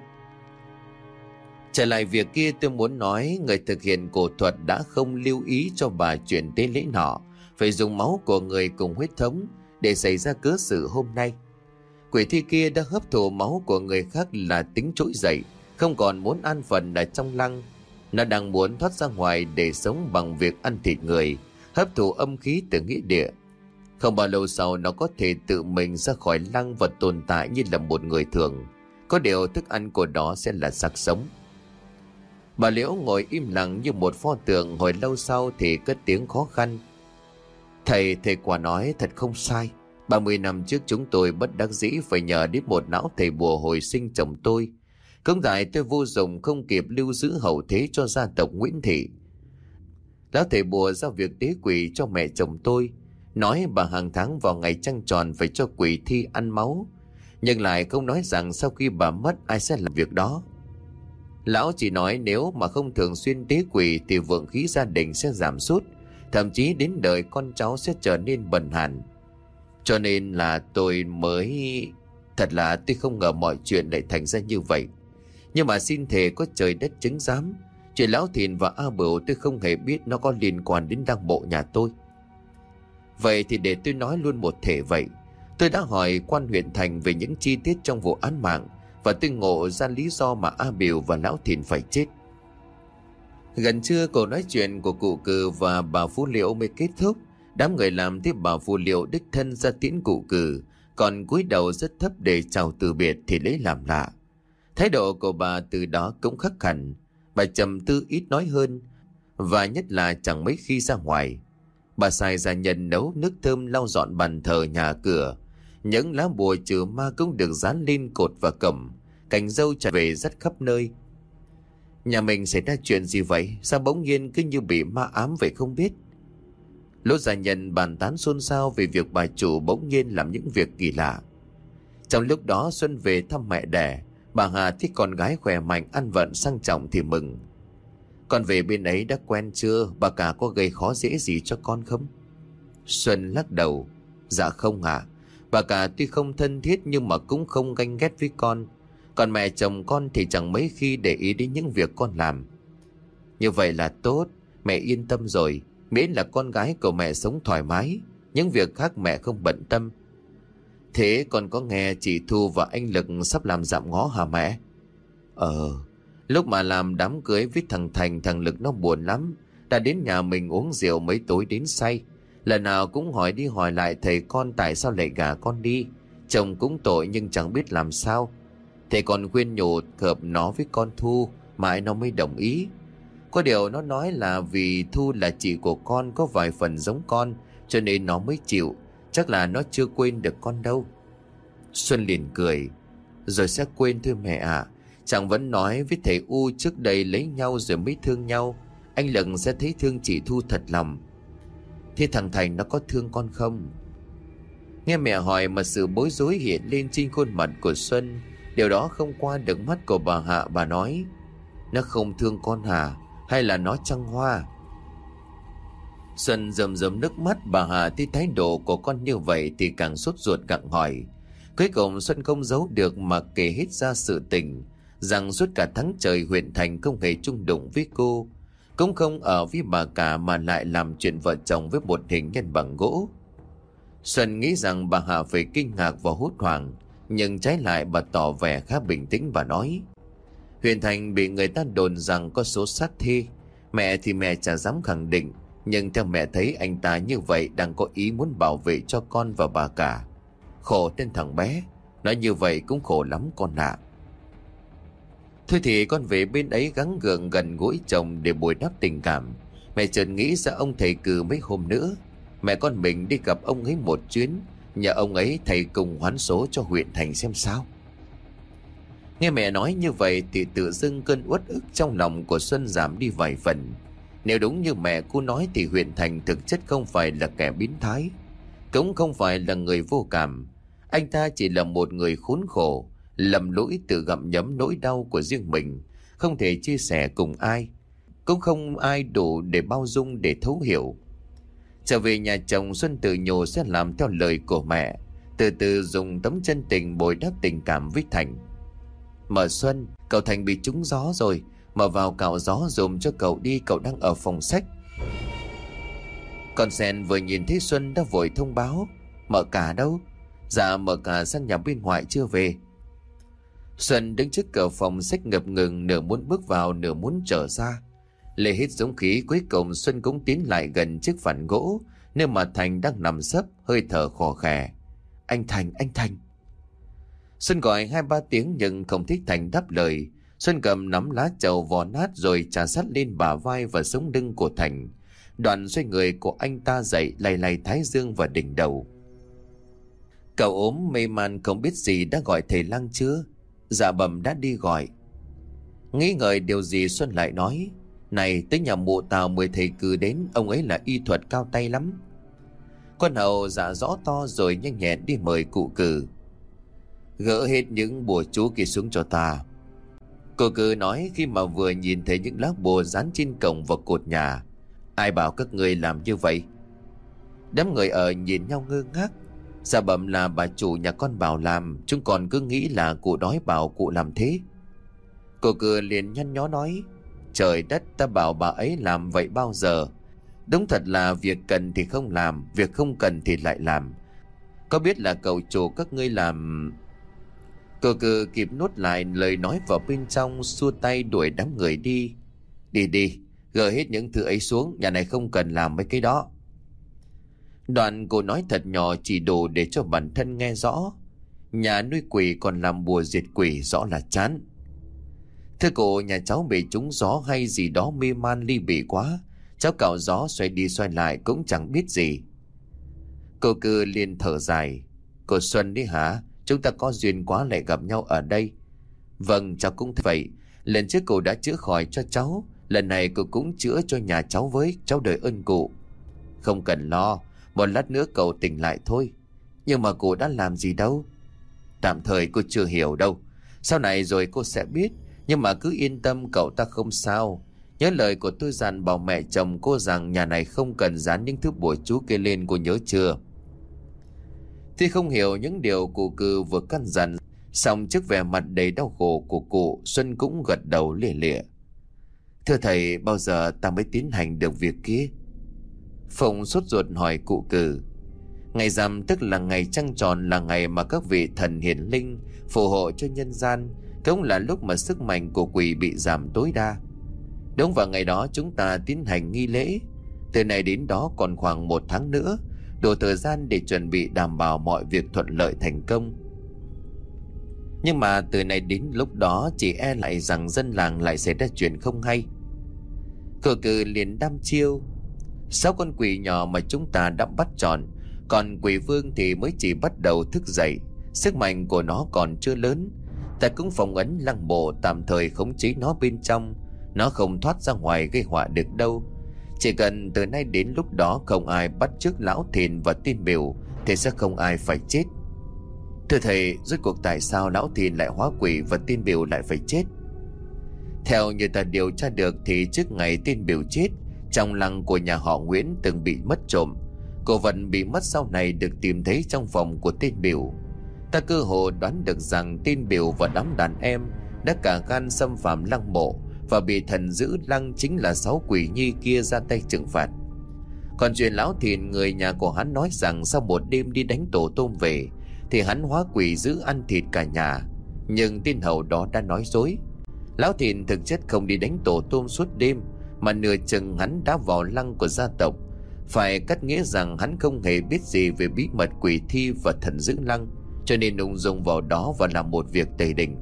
Trở lại việc kia, tôi muốn nói người thực hiện cổ thuật đã không lưu ý cho bà chuyện tế lễ nọ phải dùng máu của người cùng huyết thống để xảy ra cớ sự hôm nay. Quỷ thi kia đã hấp thụ máu của người khác là tính trỗi dậy, không còn muốn an phận ở trong lăng. Nó đang muốn thoát ra ngoài để sống bằng việc ăn thịt người, hấp thụ âm khí từ nghĩa địa. Không bao lâu sau, nó có thể tự mình ra khỏi lăng và tồn tại như là một người thường. Có điều thức ăn của nó sẽ là xác sống. Bà Liễu ngồi im lặng như một pho tượng, hồi lâu sau thì cất tiếng khó khăn. Thầy quả nói thật không sai. 30 năm trước chúng tôi bất đắc dĩ phải nhờ đến một lão thầy bùa hồi sinh chồng tôi. Công tại tôi vô dụng, không kịp lưu giữ hậu thế cho gia tộc Nguyễn Thị. Lão thầy bùa giao việc tế quỷ cho mẹ chồng tôi, nói bà hàng tháng vào ngày trăng tròn phải cho quỷ thi ăn máu, nhưng lại không nói rằng sau khi bà mất ai sẽ làm việc đó. Lão chỉ nói nếu mà không thường xuyên tế quỷ thì vượng khí gia đình sẽ giảm sút, thậm chí đến đời con cháu sẽ trở nên bần hàn. Cho nên là tôi mới... Thật là tôi không ngờ mọi chuyện lại thành ra như vậy. Nhưng mà xin thề có trời đất chứng giám, chuyện Lão Thìn và A Bửu tôi không hề biết nó có liên quan đến lăng mộ nhà tôi. Vậy thì để tôi nói luôn một thể vậy. Tôi đã hỏi quan huyện thành về những chi tiết trong vụ án mạng, và tôi ngộ ra lý do mà A Bửu và Lão Thìn phải chết. Gần trưa, cuộc nói chuyện của cụ Cừ và bà Phú Liễu mới kết thúc. Đám người làm thế bà Phú Liễu đích thân ra tiễn cụ Cừ, còn cúi đầu rất thấp để chào từ biệt thì lấy làm lạ. Thái độ của bà từ đó cũng khắc hẳn. Bà trầm tư ít nói hơn, và nhất là chẳng mấy khi ra ngoài. Bà sai gia nhân nấu nước thơm lau dọn bàn thờ nhà cửa. Những lá bùa trừ ma cũng được dán lên cột và cổng. Cành dâu trải về rất khắp nơi. Nhà mình xảy ra chuyện gì vậy? Sao bỗng nhiên cứ như bị ma ám vậy không biết? Lũ gia nhân bàn tán xôn xao về việc bà chủ bỗng nhiên làm những việc kỳ lạ. Trong lúc đó Xuân về thăm mẹ đẻ, bà Hà thấy con gái khỏe mạnh, ăn vận sang trọng thì mừng. Con về bên ấy đã quen chưa? Bà cả có gây khó dễ gì cho con không? Xuân lắc đầu. Dạ không ạ. Bà cả tuy không thân thiết nhưng mà cũng không ganh ghét với con. Còn mẹ chồng con thì chẳng mấy khi để ý đến những việc con làm. Như vậy là tốt. Mẹ yên tâm rồi. Miễn là con gái của mẹ sống thoải mái, những việc khác mẹ không bận tâm. Thế con có nghe chị Thu và anh Lực sắp làm dạm ngõ hả mẹ? Lúc mà làm đám cưới với thằng Thành, thằng Lực nó buồn lắm. đã đến nhà mình uống rượu mấy tối đến say. Lần nào cũng hỏi đi hỏi lại thầy con tại sao lại gả con đi. Chồng cũng tội nhưng chẳng biết làm sao. Thầy còn khuyên nhủ hợp nó với con Thu, mãi nó mới đồng ý. Có điều nó nói là vì Thu là chị của con, có vài phần giống con, cho nên nó mới chịu. Chắc là nó chưa quên được con đâu. Xuân liền cười. Rồi sẽ quên thôi mẹ ạ. Chàng vẫn nói với thầy U trước đây lấy nhau rồi mới thương nhau. Anh Lực sẽ thấy thương chị Thu thật lòng. Thế thằng Thành nó có thương con không? Nghe mẹ hỏi mà sự bối rối hiện lên trên khuôn mặt của Xuân. Điều đó không qua được mắt của bà Hạ. Bà nói: Nó không thương con hả? Hay là nó trăng hoa? Xuân rơm rớm nước mắt. Bà Hạ thấy thái độ của con như vậy thì càng sốt ruột gặng hỏi. Cuối cùng Xuân không giấu được mà kể hết ra sự tình, rằng suốt cả tháng trời huyện thành không hề chung đụng với cô, cũng không ở với bà cả mà lại làm chuyện vợ chồng với một hình nhân bằng gỗ. Xuân nghĩ rằng bà Hạ phải kinh ngạc và hốt hoảng, nhưng trái lại bà tỏ vẻ khá bình tĩnh và nói: Huyện thành bị người ta đồn rằng có số sát thi. Mẹ thì mẹ chả dám khẳng định, nhưng theo mẹ thấy anh ta như vậy đang có ý muốn bảo vệ cho con và bà cả. Khổ tên thằng bé, nói như vậy cũng khổ lắm con ạ. Thôi thì con về bên ấy gắng gượng gần gũi chồng để bồi đắp tình cảm. Mẹ chợt nghĩ ra ông thầy cừ mấy hôm nữa. Mẹ con mình đi gặp ông ấy một chuyến, nhờ ông ấy thầy cùng hoán số cho huyện thành xem sao. Nghe mẹ nói như vậy thì tự dưng cơn uất ức trong lòng của Xuân giảm đi vài phần. Nếu đúng như mẹ cô nói thì huyện thành thực chất không phải là kẻ biến thái, cũng không phải là người vô cảm. Anh ta chỉ là một người khốn khổ, lầm lỗi tự gặm nhấm nỗi đau của riêng mình, không thể chia sẻ cùng ai, cũng không ai đủ để bao dung, để thấu hiểu. Trở về nhà chồng, Xuân tự nhủ sẽ làm theo lời của mẹ, từ từ dùng tấm chân tình bồi đắp tình cảm với Thành. Mở Xuân, cậu Thành bị trúng gió rồi, mở vào cạo gió dùm cho cậu đi, cậu đang ở phòng sách. Con Sen vừa nhìn thấy Xuân đã vội thông báo: Mợ cả đâu? Dạ mợ cả sang nhà bên ngoài chưa về. Xuân đứng trước cửa phòng sách ngập ngừng, nửa muốn bước vào nửa muốn trở ra. Lê hít dũng khí, cuối cùng Xuân cũng tiến lại gần chiếc phản gỗ nơi mà Thành đang nằm sấp, hơi thở khò khè. Anh Thành, anh Thành. Xuân gọi 2-3 tiếng nhưng không thích Thành đáp lời. Xuân cầm nắm lá trầu vò nát rồi trà sát lên bả vai và sống lưng của Thành. Đoạn xoay người của anh ta dậy, lay lay thái dương và đỉnh đầu. Cậu ốm mê man không biết gì đã gọi thầy lang chưa? Dạ bẩm đã đi gọi. Nghĩ ngợi điều gì Xuân lại nói: Này, tới nhà mụ Tào mời thầy cừ đến, ông ấy là y thuật cao tay lắm. Con hầu dạ rõ to rồi nhanh nhẹn đi mời cụ cừ. Gỡ hết những bùa chú kia xuống cho ta. Cụ cừ nói khi mà vừa nhìn thấy những lá bùa dán trên cổng và cột nhà. Ai bảo các ngươi làm như vậy? Đám người ở nhìn nhau ngơ ngác. Dạ bẩm là bà chủ nhà con bảo làm, chúng còn cứ nghĩ là cụ đói bảo cụ làm thế. Cụ cừ liền nhăn nhó nói: Trời đất, ta bảo bà ấy làm vậy bao giờ? Đúng thật là việc cần thì không làm, việc không cần thì lại làm. Có biết là cậu chủ các ngươi làm... Cụ cừ kịp nốt lại lời nói vào bên trong, xua tay đuổi đám người đi. Đi đi, gỡ hết những thứ ấy xuống, nhà này không cần làm mấy cái đó. Đoạn cô nói thật nhỏ chỉ đủ để cho bản thân nghe rõ. Nhà nuôi quỷ còn làm bùa diệt quỷ, rõ là chán. Thưa cô, nhà cháu bị trúng gió hay gì đó, mê man ly bì quá. Cháu cạo gió xoay đi xoay lại cũng chẳng biết gì. Cô cứ liền thở dài. Cô Xuân đi hả? Chúng ta có duyên quá lại gặp nhau ở đây. Vâng, cháu cũng vậy. Lần trước cô đã chữa khỏi cho cháu, lần này cô cũng chữa cho nhà cháu với, cháu đợi ơn cụ. Không cần lo, một lát nữa cậu tỉnh lại thôi. Nhưng mà cô đã làm gì đâu? Tạm thời cô chưa hiểu đâu, sau này rồi cô sẽ biết. Nhưng mà cứ yên tâm, cậu ta không sao. Nhớ lời của tôi dặn bảo mẹ chồng cô rằng nhà này không cần dán những thứ bùa chú kia lên, cô nhớ chưa? Thì không hiểu những điều cụ cừ vừa căn dặn, song trước vẻ mặt đầy đau khổ của cụ, Xuân cũng gật đầu lìa lịa. Thưa thầy, bao giờ ta mới tiến hành được việc kia? Phụng sốt ruột hỏi cụ cừ. Ngày rằm tức là ngày trăng tròn, là ngày mà các vị thần hiển linh phù hộ cho nhân gian, cũng là lúc mà sức mạnh của quỷ bị giảm tối đa. Đúng vào ngày đó chúng ta tiến hành nghi lễ. Từ này đến đó còn khoảng 1 tháng nữa, đủ thời gian để chuẩn bị đảm bảo mọi việc thuận lợi thành công. Nhưng mà từ này đến lúc đó chỉ e lại rằng dân làng lại xảy ra chuyện không hay. Cử cử liền đăm chiêu. 6 con quỷ nhỏ mà chúng ta đã bắt tròn, còn quỷ vương thì mới chỉ bắt đầu thức dậy. Sức mạnh của nó còn chưa lớn. Ta cũng phong ấn lăng mộ tạm thời khống chế nó bên trong. Nó không thoát ra ngoài gây họa được đâu. Chỉ cần từ nay đến lúc đó không ai bắt chước lão thìn và tiên biểu thì sẽ không ai phải chết. Thưa thầy, rốt cuộc tại sao lão thìn lại hóa quỷ và tiên biểu lại phải chết? Theo như ta điều tra được thì trước ngày tiên biểu chết, trong lăng của nhà họ Nguyễn từng bị mất trộm. Cổ vật bị mất sau này được tìm thấy trong phòng của tiên biểu. Ta cơ hồ đoán được rằng tiên biểu và đám đàn em đã cả gan xâm phạm lăng mộ và bị thần giữ lăng chính là 6 quỷ nhi kia ra tay trừng phạt. Còn chuyện lão thìn, người nhà của hắn nói rằng sau một đêm đi đánh tổ tôm về thì hắn hóa quỷ giữ ăn thịt cả nhà. Nhưng tin hậu đó đã nói dối. Lão thìn thực chất không đi đánh tổ tôm suốt đêm, mà nửa chừng hắn đã vào lăng của gia tộc. Phải cắt nghĩa rằng hắn không hề biết gì về bí mật quỷ thi và thần giữ lăng, cho nên ung dung vào đó và làm một việc tày đình.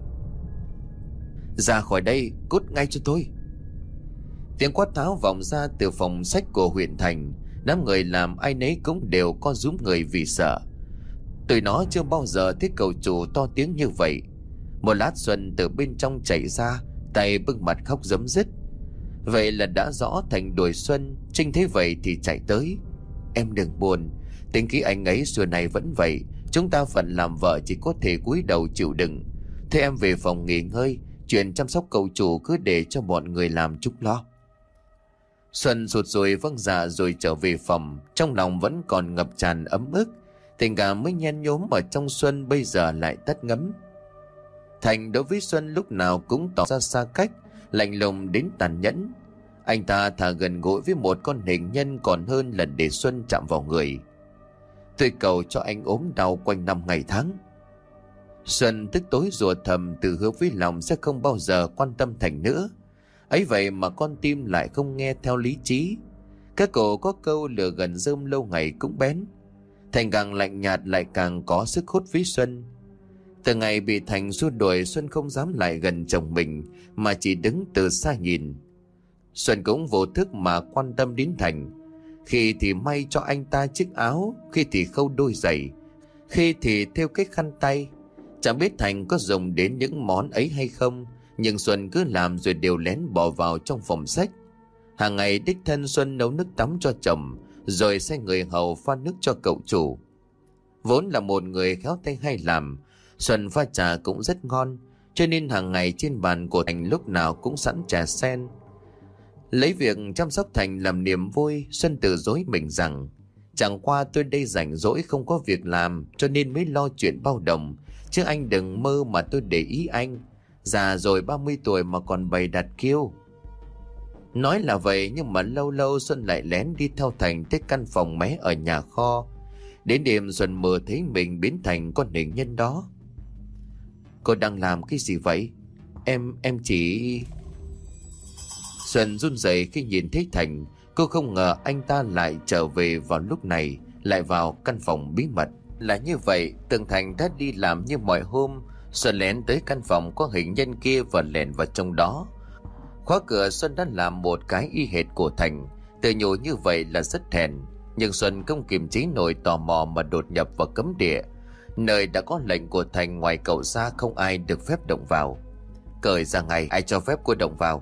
Ra khỏi đây, cút ngay cho tôi. Tiếng quát tháo vọng ra từ phòng sách của huyện thành. Đám người làm ai nấy cũng đều co rúm người vì sợ. Tụi nó chưa bao giờ thấy cậu chủ to tiếng như vậy. Một lát Xuân từ bên trong chạy ra, tay bưng mặt khóc rấm rứt. Vậy là đã rõ Thành đuổi Xuân. Trinh thấy vậy thì chạy tới. Em đừng buồn, tính khí anh ấy xưa này vẫn vậy. Chúng ta phận làm vợ chỉ có thể cúi đầu chịu đựng. Thế em về phòng nghỉ ngơi, chuyện chăm sóc cậu chủ cứ để cho bọn người làm chút lo. Xuân sụt sùi vâng dạ rồi trở về phòng. Trong lòng vẫn còn ngập tràn ấm ức. Tình cảm mới nhen nhốm ở trong Xuân bây giờ lại tắt ngấm. Thành đối với Xuân lúc nào cũng tỏ ra xa cách, lạnh lùng đến tàn nhẫn. Anh ta thà gần gũi với một con hình nhân còn hơn là để Xuân chạm vào người. Tôi cầu cho anh ốm đau quanh năm ngày tháng. Xuân tức tối rủa thầm, tự hứa với lòng sẽ không bao giờ quan tâm Thành nữa. Ấy vậy mà con tim lại không nghe theo lý trí. Các cổ có câu lửa gần rơm lâu ngày cũng bén. Thành càng lạnh nhạt lại càng có sức hút với Xuân. Từ ngày bị Thành xua đuổi, Xuân không dám lại gần chồng mình mà chỉ đứng từ xa nhìn. Xuân cũng vô thức mà quan tâm đến Thành. Khi thì may cho anh ta chiếc áo, khi thì khâu đôi giày, khi thì thêu cái khăn tay. Chẳng biết Thành có dùng đến những món ấy hay không, nhưng Xuân cứ làm rồi đều lén bỏ vào trong phòng sách. Hàng ngày đích thân Xuân nấu nước tắm cho chồng, rồi sai người hầu pha nước cho cậu chủ. Vốn là một người khéo tay hay làm, Xuân pha trà cũng rất ngon, cho nên hàng ngày trên bàn của Thành lúc nào cũng sẵn trà sen. Lấy việc chăm sóc Thành làm niềm vui, Xuân tự dối mình rằng chẳng qua tôi đây rảnh rỗi không có việc làm cho nên mới lo chuyện bao đồng, chứ anh đừng mơ mà tôi để ý anh. Già rồi 30 tuổi mà còn bày đặt kiêu. Nói là vậy nhưng mà lâu lâu Xuân lại lén đi theo Thành tới căn phòng mé ở nhà kho. Đến đêm Xuân mơ thấy mình biến thành con hình nhân đó. Cô đang làm cái gì vậy? Em chỉ... Xuân run rẩy khi nhìn thấy Thành. Cô không ngờ anh ta lại trở về vào lúc này, lại vào căn phòng bí mật. Là như vậy, tưởng Thành đã đi làm như mọi hôm. Xuân lén tới căn phòng có hình nhân kia và lẻn vào trong đó. Khóa cửa, Xuân đã làm một cái y hệt của Thành. Tự nhủ như vậy là rất hèn, nhưng Xuân không kiềm chế nổi tò mò mà đột nhập vào cấm địa, nơi đã có lệnh của Thành, ngoài cậu ra không ai được phép động vào. Cởi ra ngay, ai cho phép cô động vào?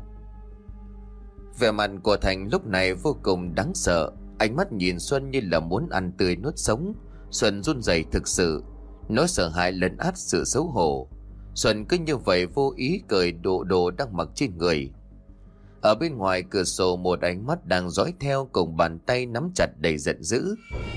Vẻ mặt của Thành lúc này vô cùng đáng sợ. Ánh mắt nhìn Xuân như là muốn ăn tươi nuốt sống. Xuân run rẩy thực sự, nỗi sợ hãi lấn át sự xấu hổ. Xuân cứ như vậy vô ý cởi đồ đang mặc trên người. Ở bên ngoài cửa sổ một ánh mắt đang dõi theo, cùng bàn tay nắm chặt đầy giận dữ.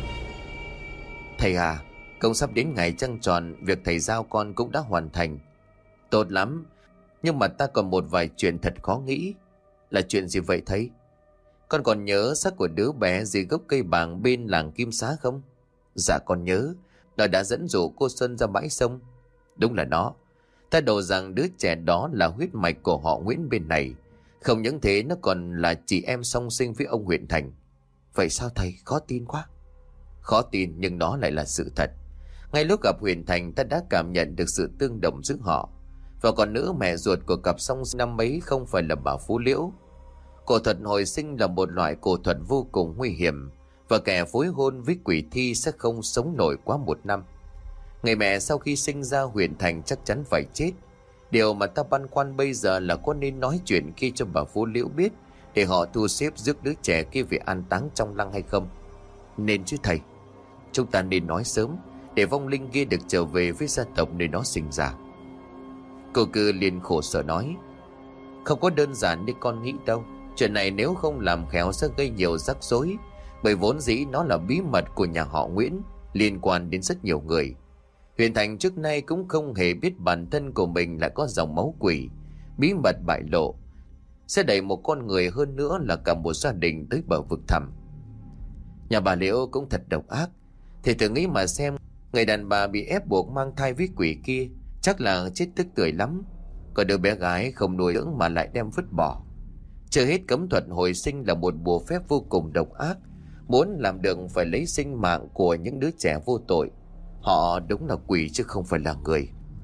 Thầy à, công sắp đến ngày trăng tròn, việc thầy giao con cũng đã hoàn thành. Tốt lắm, nhưng mà ta còn một vài chuyện thật khó nghĩ. Là chuyện gì vậy thầy? Con còn nhớ xác của đứa bé dưới gốc cây bàng bên làng Kim Xá không? Dạ con nhớ. Nó đã dẫn dụ cô Xuân ra bãi sông. Đúng là nó. Ta đồ rằng đứa trẻ đó là huyết mạch của họ Nguyễn bên này. Không những thế nó còn là chị em song sinh với ông Huyền Thành. Vậy sao thầy? Khó tin quá. Khó tin nhưng nó lại là sự thật. Ngay lúc gặp Huyền Thành, ta đã cảm nhận được sự tương đồng giữa họ. Và còn nữa, mẹ ruột của cặp song sinh năm ấy không phải là bà Phú Liễu. Cổ thuật hồi sinh là một loại cổ thuật vô cùng nguy hiểm, và kẻ phối hôn với quỷ thi sẽ không sống nổi quá 1 năm. Người mẹ sau khi sinh ra Huyền Thành chắc chắn phải chết. Điều mà ta băn khoăn bây giờ là có nên nói chuyện kia cho bà Phú Liễu biết, để họ thu xếp rước đứa trẻ kia về an táng trong lăng hay không? Nên chứ thầy. Chúng ta nên nói sớm, để vong linh kia được trở về với gia tộc nơi nó sinh ra. Cô Cư liền khổ sở nói: Không có đơn giản như con nghĩ đâu. Chuyện này nếu không làm khéo sẽ gây nhiều rắc rối, bởi vốn dĩ nó là bí mật của nhà họ Nguyễn, liên quan đến rất nhiều người. Huyền Thành trước nay cũng không hề biết bản thân của mình lại có dòng máu quỷ. Bí mật bại lộ sẽ đẩy một con người, hơn nữa là cả một gia đình, tới bờ vực thẳm. Nhà bà Liễu cũng thật độc ác. Thì thử nghĩ mà xem, người đàn bà bị ép buộc mang thai với quỷ kia chắc là chết tức tưởi lắm. Còn đứa bé gái không nuôi dưỡng mà lại đem vứt bỏ. Chưa hết, cấm thuật hồi sinh là một bùa phép vô cùng độc ác. Muốn làm được phải lấy sinh mạng của những đứa trẻ vô tội. Họ đúng là quỷ chứ không phải là người.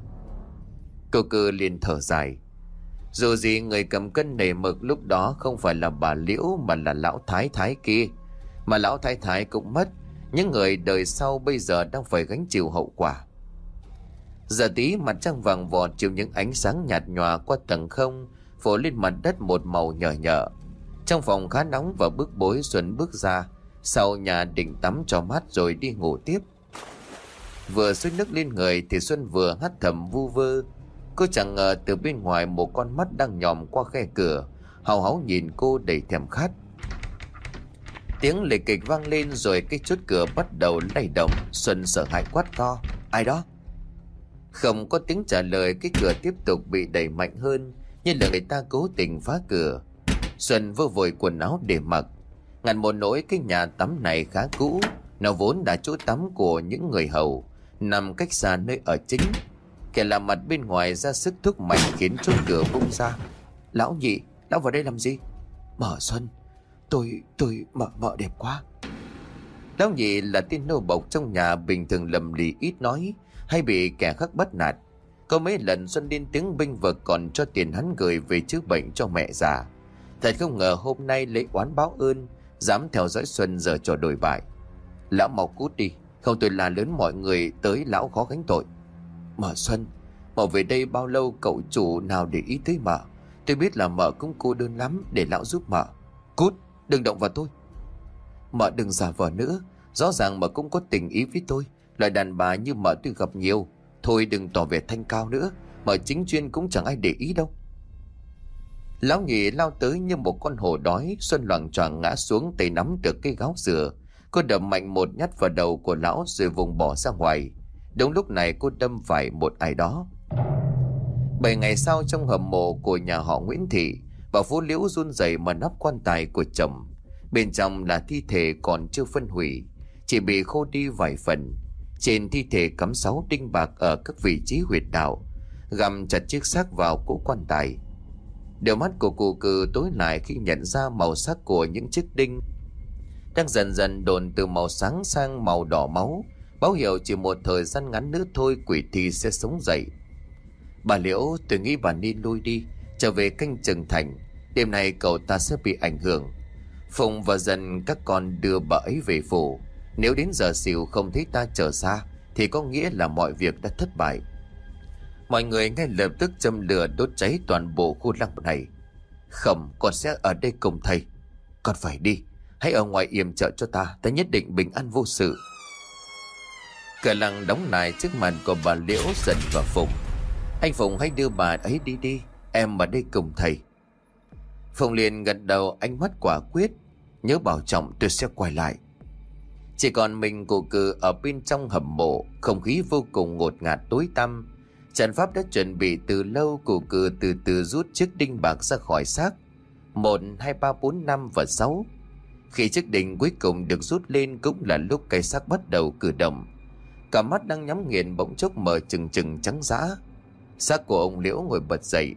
Cô Cư liền thở dài. Dù gì người cầm cân nảy mực lúc đó không phải là bà Liễu, mà là lão thái thái kia. Mà lão thái thái cũng mất. Những người đời sau bây giờ đang phải gánh chịu hậu quả. Giờ tí mặt trăng vàng vọt chiếu những ánh sáng nhạt nhòa qua tầng không, phủ lên mặt đất một màu nhờ nhợ. Trong phòng khá nóng và bức bối, Xuân bước ra sau nhà định tắm cho mát rồi đi ngủ tiếp. Vừa xối nước lên người thì Xuân vừa hắt thầm vu vơ. Cô chẳng ngờ từ bên ngoài một con mắt đang nhòm qua khe cửa, hào háo nhìn cô đầy thèm khát. Tiếng lệch kịch vang lên rồi cái chốt cửa bắt đầu lay động. Xuân sợ hãi quát to: Ai đó? Không có tiếng trả lời, cái cửa tiếp tục bị đẩy mạnh hơn, như là người ta cố tình phá cửa. Xuân vơ vội quần áo để mặc. Ngàn một nỗi cái nhà tắm này khá cũ, nó vốn là chỗ tắm của những người hầu, nằm cách xa nơi ở chính. Kẻ làm mặt bên ngoài ra sức thúc mạnh khiến chốt cửa bung ra. Lão nhị, lão vào đây làm gì? Mở Xuân, tôi mở đẹp quá. Lão nhị là tên nô bộc trong nhà, bình thường lầm lì ít nói, hay bị kẻ khác bắt nạt. Có mấy lần Xuân lên tiếng bênh vực, còn cho tiền hắn gửi về chữa bệnh cho mẹ già. Thật không ngờ hôm nay lấy oán báo ơn, dám theo dõi Xuân giờ trò đổi bại. Lão mau cút đi, không tôi là lớn mọi người tới lão khó gánh tội. Mở Xuân, mợ về đây bao lâu cậu chủ nào để ý tới mợ? Tôi biết là mợ cũng cô đơn lắm, để lão giúp mợ. Cút, đừng động vào tôi. Mợ đừng giả vờ nữa, rõ ràng mợ cũng có tình ý với tôi. Loại đàn bà như mợ tôi gặp nhiều. Thôi đừng tỏ vẻ thanh cao nữa, mợ chính chuyên cũng chẳng ai để ý đâu. Lão nhị lao tới như một con hổ đói. Xuân loạng choạng ngã xuống, tay nắm được cây gáo dừa. Cô đập mạnh một nhát vào đầu của lão rồi vùng bỏ ra ngoài. Đúng lúc này cô đâm phải một ai đó. 7 ngày sau, trong hầm mộ của nhà họ Nguyễn Thị, bà Phú Liễu run rẩy mở nắp quan tài của chồng. Bên trong là thi thể còn chưa phân hủy, chỉ bị khô đi vài phần. Trên thi thể cắm 6 đinh bạc ở các vị trí huyệt đạo, găm chặt chiếc xác vào cỗ quan tài. Đôi mắt của cụ Cừ tối lại khi nhận ra màu sắc của những chiếc đinh đang dần dần đồn từ màu sáng sang màu đỏ máu, báo hiệu chỉ một thời gian ngắn nữa thôi quỷ thi sẽ sống dậy. Bà Liễu, tôi nghĩ bà nên lui đi, trở về canh chừng thành. Đêm nay cậu ta sẽ bị ảnh hưởng. Phùng và Dần các con đưa bà ấy về phủ. Nếu đến giờ xỉu không thấy ta trở ra thì có nghĩa là mọi việc đã thất bại. Mọi người ngay lập tức châm lửa đốt cháy toàn bộ khu lăng này. Không, con sẽ ở đây cùng thầy. Con phải đi, hãy ở ngoài yểm trợ cho ta nhất định bình an vô sự. Cửa lăng đóng lại trước mặt của bà Liễu, Dần và Phùng. Anh Phùng, hãy đưa bà ấy đi đi, em ở đây cùng thầy. Phùng liền gật đầu, ánh mắt quả quyết. Nhớ bảo trọng, tôi sẽ quay lại. Chỉ còn mình cụ Cừ ở bên trong hầm mộ, không khí vô cùng ngột ngạt tối tăm. Trận pháp đã chuẩn bị từ lâu. Cụ Cừ từ từ rút chiếc đinh bạc ra khỏi xác. 1, 2, 3, 4, 5 và 6. Khi chiếc đinh cuối cùng được rút lên cũng là lúc cái xác bắt đầu cử động. Cả mắt đang nhắm nghiền bỗng chốc mở trừng trừng trắng dã. Xác của ông Liễu ngồi bật dậy.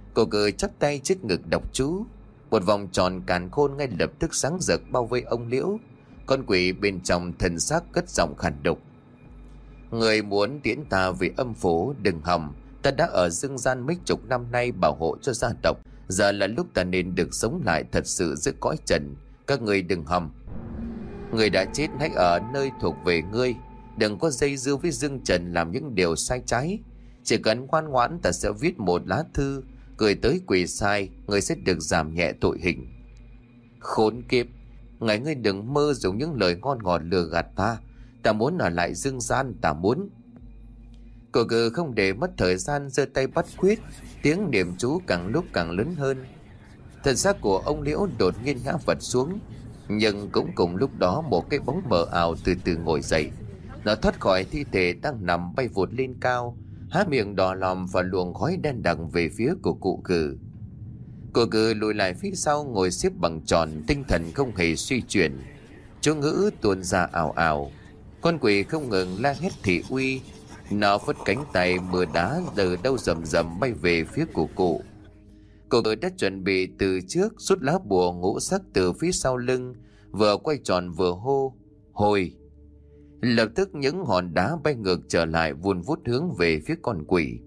Cô cứ chắp tay trước ngực đọc chú. Một vòng tròn càn khôn ngay lập tức sáng rực bao vây ông Liễu. Con quỷ bên trong thần xác cất giọng khàn đục: người muốn tiễn ta về âm phủ đừng hòng. Ta đã ở dương gian mấy chục năm nay bảo hộ cho gia tộc. Giờ là lúc ta nên được sống lại thật sự giữa cõi trần. Các người đừng hòng. Người đã chết hãy ở nơi thuộc về ngươi. Đừng có dây dưa với dương trần làm những điều sai trái. Chỉ cần ngoan ngoãn, ta sẽ viết một lá thư gửi tới quỷ sai, người sẽ được giảm nhẹ tội hình. Khốn kiếp, ngươi đừng mơ dùng những lời ngon ngọt lừa gạt ta. Ta muốn ở lại dương gian, ta muốn. Cô gừ không để mất thời gian, giơ tay bắt quyết. Tiếng niệm chú càng lúc càng lớn hơn. Thân xác của ông Liễu đột nhiên ngã vật xuống. Nhưng cũng cùng lúc đó một cái bóng mờ ảo từ từ ngồi dậy. Nó thoát khỏi thi thể đang nằm bay vụt lên cao, há miệng đỏ lòm và luồng khói đen đặc về phía của cụ Cừ. Cụ Cừ lùi lại phía sau, ngồi xếp bằng tròn, tinh thần không hề suy chuyển. Chú ngữ tuôn ra ảo ảo. Con quỷ không ngừng la hét thị uy. Nó phất cánh tay, mưa đá từ đâu rầm rầm bay về phía của cụ. Cụ Cừ đã chuẩn bị từ trước, rút lá bùa ngũ sắc từ phía sau lưng, vừa quay tròn vừa hô hồi. Lập tức những hòn đá bay ngược trở lại, vun vút hướng về phía con quỷ.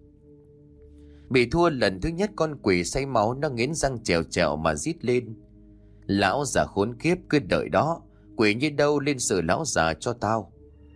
Bị thua lần thứ nhất, con quỷ say máu, nó nghiến răng trèo trèo mà rít lên: lão già khốn kiếp, cứ đợi đó, quỷ như đâu lên xử lão già cho tao.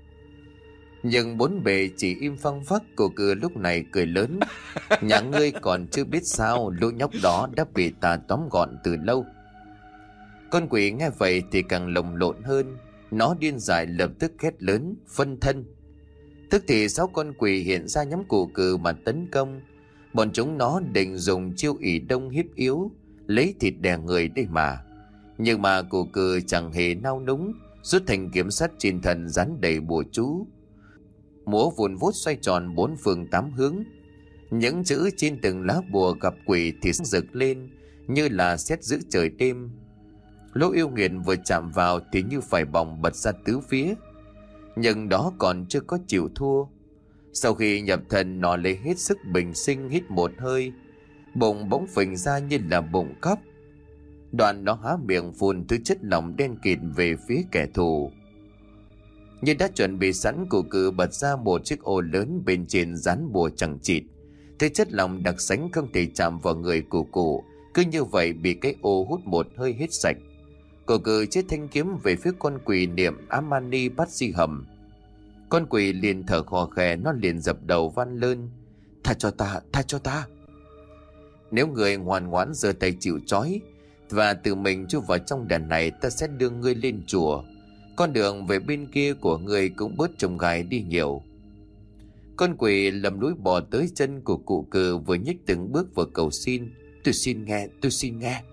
Nhưng bốn bề chỉ im phăng phắc. Cô Cừ lúc này cười lớn: nhà ngươi còn chưa biết sao, lũ nhóc đó đã bị ta tóm gọn từ lâu. Con quỷ nghe vậy thì càng lồng lộn hơn. Nó điên dại lập tức hét lớn: phân thân! Tức thì 6 con quỷ hiện ra nhắm cụ Cừ mà tấn công. Bọn chúng nó định dùng chiêu ỷ đông hiếp yếu, lấy thịt đè người đây mà. Nhưng mà cụ Cừ chẳng hề nao núng, rút thành kiếm sắt trên thân dán đầy bùa chú, múa vùn vút xoay tròn 4 phương 8 hướng. Những chữ trên từng lá bùa gặp quỷ thì sáng rực lên như là sét giữa trời đêm. Lỗ yêu nghiệt vừa chạm vào thì như phải bỏng bật ra tứ phía. Nhưng đó còn chưa có chịu thua. Sau khi nhập thần, nó lấy hết sức bình sinh hít một hơi, bụng bỗng phình ra như là bụng cóc. Đoạn nó há miệng phun thứ chất lỏng đen kịt về phía kẻ thù. Như đã chuẩn bị sẵn, cụ Cừ bật ra một chiếc ô lớn, bên trên dán bùa chẳng chịt. Thứ chất lỏng đặc sánh không thể chạm vào người của cụ, cứ như vậy bị cái ô hút một hơi hết sạch. Cụ Cừ chết thanh kiếm về phía con quỷ, niệm Amani Bát Di Hầm. Con quỷ liền thở khò khè, nó liền dập đầu van lơn: tha cho ta, tha cho ta. Nếu người ngoan ngoãn giơ tay chịu trói và tự mình chui vào trong đàn này, ta sẽ đưa ngươi lên chùa. Con đường về bên kia của ngươi cũng bớt chông gai đi nhiều. Con quỷ lầm lũi bò tới chân của cụ Cừ, vừa nhích từng bước vừa cầu xin: tôi xin nghe, tôi xin nghe.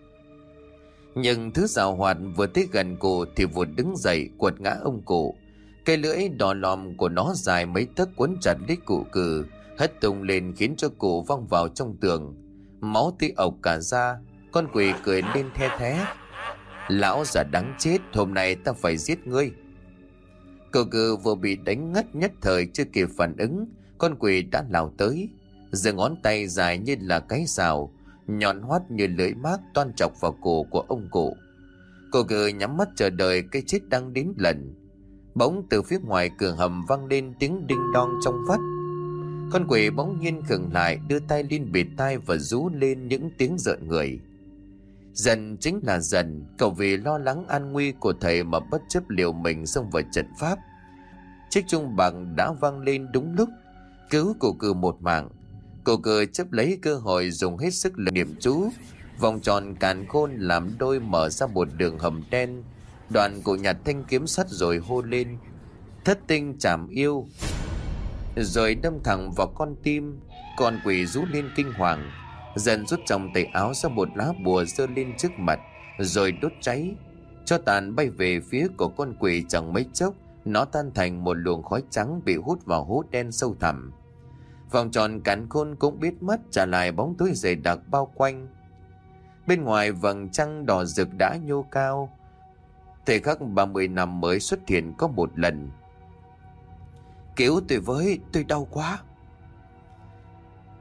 Nhưng thứ giảo hoạt vừa tới gần cụ thì vụt đứng dậy quật ngã ông cụ. Cây lưỡi đỏ lòm của nó dài mấy tấc quấn chặt lấy cụ Cừ, hất tung lên khiến cho cụ văng vào trong tường. Máu tươi ộc cả ra. Con quỷ cười lên the thé: lão già đáng chết, hôm nay ta phải giết ngươi. Cụ Cừ vừa bị đánh ngất, nhất thời chưa kịp phản ứng, con quỷ đã lao tới, giơ ngón tay dài như là cái sào, nhọn hoắt như lưỡi mác toan chọc vào cổ của ông cụ. Cụ Cừ nhắm mắt chờ đợi cái chết đang đến lần. Bỗng từ phía ngoài cửa hầm vang lên tiếng đinh đong trong vắt. Con quỷ bỗng nhiên khựng lại, đưa tay lên bịt tai và rú lên những tiếng rợn người. Dần chính là Dần, cậu vì lo lắng an nguy của thầy mà bất chấp liều mình xông vào trận pháp. Chiếc chuông bạc đã vang lên đúng lúc, cứu cụ Cừ một mạng. Cụ Cừ chấp lấy cơ hội dùng hết sức lực niệm chú. Vòng tròn càn khôn làm đôi mở ra một đường hầm đen. Đoạn cụ nhặt thanh kiếm sắt rồi hô lên: thất tinh chảm yêu. Rồi đâm thẳng vào con tim. Con quỷ rú lên kinh hoàng. Dần rút trong tay áo ra một lá bùa giơ lên trước mặt rồi đốt cháy. Cho tàn bay về phía của con quỷ, chẳng mấy chốc nó tan thành một luồng khói trắng bị hút vào hố đen sâu thẳm. Vòng tròn càn khôn cũng biết mất, trả lại bóng tối dày đặc bao quanh. Bên ngoài vầng trăng đỏ rực đã nhô cao. Thời khắc 30 năm mới xuất hiện có một lần. Cứu tôi với, tôi đau quá.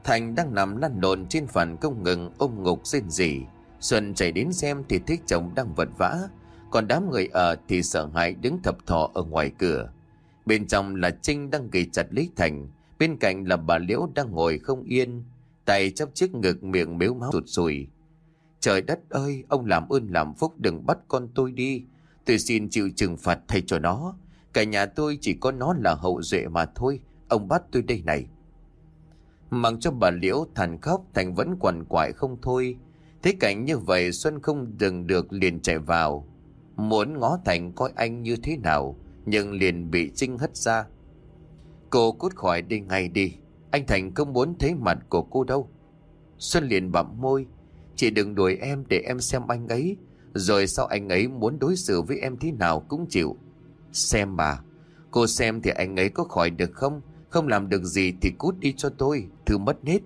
Thành đang nằm lăn lộn trên phản không ngừng ôm ngục rên rỉ. Xuân chạy đến xem thì thấy chồng đang vật vã, còn đám người ở thì sợ hãi đứng thập thò ở ngoài cửa. Bên trong là Trinh đang ghì chặt lấy Thành, bên cạnh là bà Liễu đang ngồi không yên, tay chắp trước ngực, miệng mếu máu sụt sùi. Trời đất ơi, ông làm ơn làm phúc đừng bắt con tôi đi. Tôi xin chịu trừng phạt thay cho nó. Cả nhà tôi chỉ có nó là hậu duệ mà thôi. Ông bắt tôi đây này. Mặc cho bà Liễu than khóc, Thành vẫn quằn quại không thôi. Thấy cảnh như vậy, Xuân không dừng được liền chạy vào, muốn ngó Thành coi anh như thế nào, nhưng liền bị Trinh hất ra. Cô cút khỏi đây ngay đi, anh Thành không muốn thấy mặt của cô đâu. Xuân liền bặm môi. Chị đừng đuổi em, để em xem anh ấy, rồi sau anh ấy muốn đối xử với em thế nào cũng chịu. Xem bà, cô xem thì anh ấy có khỏi được không? Không làm được gì thì cút đi cho tôi, thứ mất nết.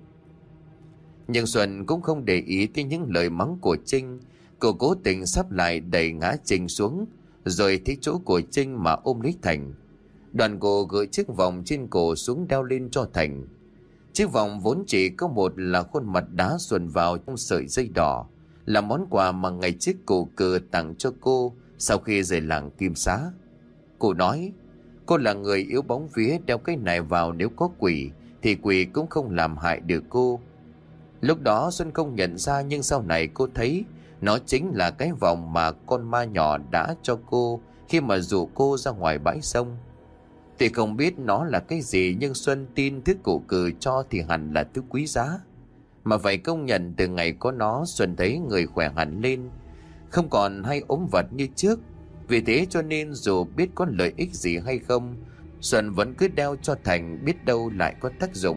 Nhưng Xuân cũng không để ý tới những lời mắng của Trinh. Cô cố tình sắp lại đẩy ngã Trinh xuống, rồi thấy chỗ của Trinh mà ôm lấy Thành. Đoàn cô gỡ chiếc vòng trên cổ xuống đeo lên cho Thành. Chiếc vòng vốn chỉ có một là khuôn mặt đá xuân vào trong sợi dây đỏ, là món quà mà ngày trước cụ cừ tặng cho cô sau khi rời làng Kim Xá. Cô nói cô là người yếu bóng vía, đeo cái này vào nếu có quỷ thì quỷ cũng không làm hại được cô. Lúc đó Xuân không nhận ra, nhưng sau này cô thấy nó chính là cái vòng mà con ma nhỏ đã cho cô khi mà dụ cô ra ngoài bãi sông. Thì không biết nó là cái gì, nhưng Xuân tin thứ cụ cừ cho thì hẳn là thứ quý giá. Mà vậy công nhận từ ngày có nó, Xuân thấy người khỏe hẳn lên, không còn hay ốm vặt như trước. Vì thế cho nên dù biết có lợi ích gì hay không, Xuân vẫn cứ đeo cho Thành, biết đâu lại có tác dụng.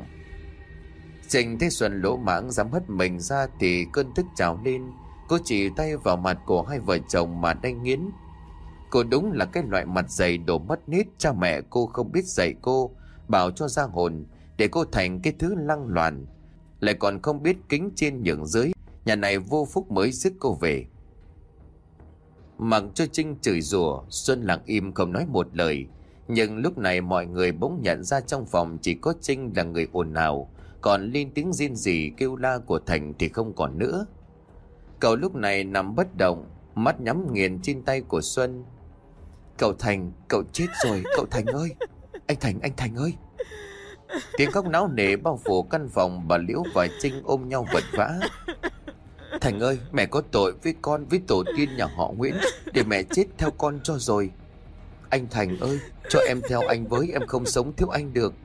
Trinh thấy Xuân lỗ mãng dám hất mình ra thì cơn tức trào lên. Cô chỉ tay vào mặt của hai vợ chồng mà đanh nghiến. Cô đúng là cái loại mặt dày đổ mất nết. Cha mẹ cô không biết dạy cô, bảo cho ra hồn, để cô thành cái thứ lăng loàn, lại còn không biết kính trên nhường dưới. Nhà này vô phúc mới rước cô về. Mặc cho Trinh chửi rủa, Xuân lặng im không nói một lời. Nhưng lúc này mọi người bỗng nhận ra trong phòng chỉ có Trinh là người ồn ào, còn lên tiếng rên rỉ kêu la của Thành thì không còn nữa. Cậu lúc này nằm bất động, mắt nhắm nghiền trên tay của Xuân. Cậu Thành, cậu chết rồi, cậu Thành ơi! Anh Thành ơi! Tiếng khóc náo nề bao phủ căn phòng. Bà Liễu và Trinh ôm nhau vật vã. Thành ơi, mẹ có tội với con, với tổ tiên nhà họ Nguyễn, để mẹ chết theo con cho rồi. Anh Thành ơi, cho em theo anh với, em không sống thiếu anh được.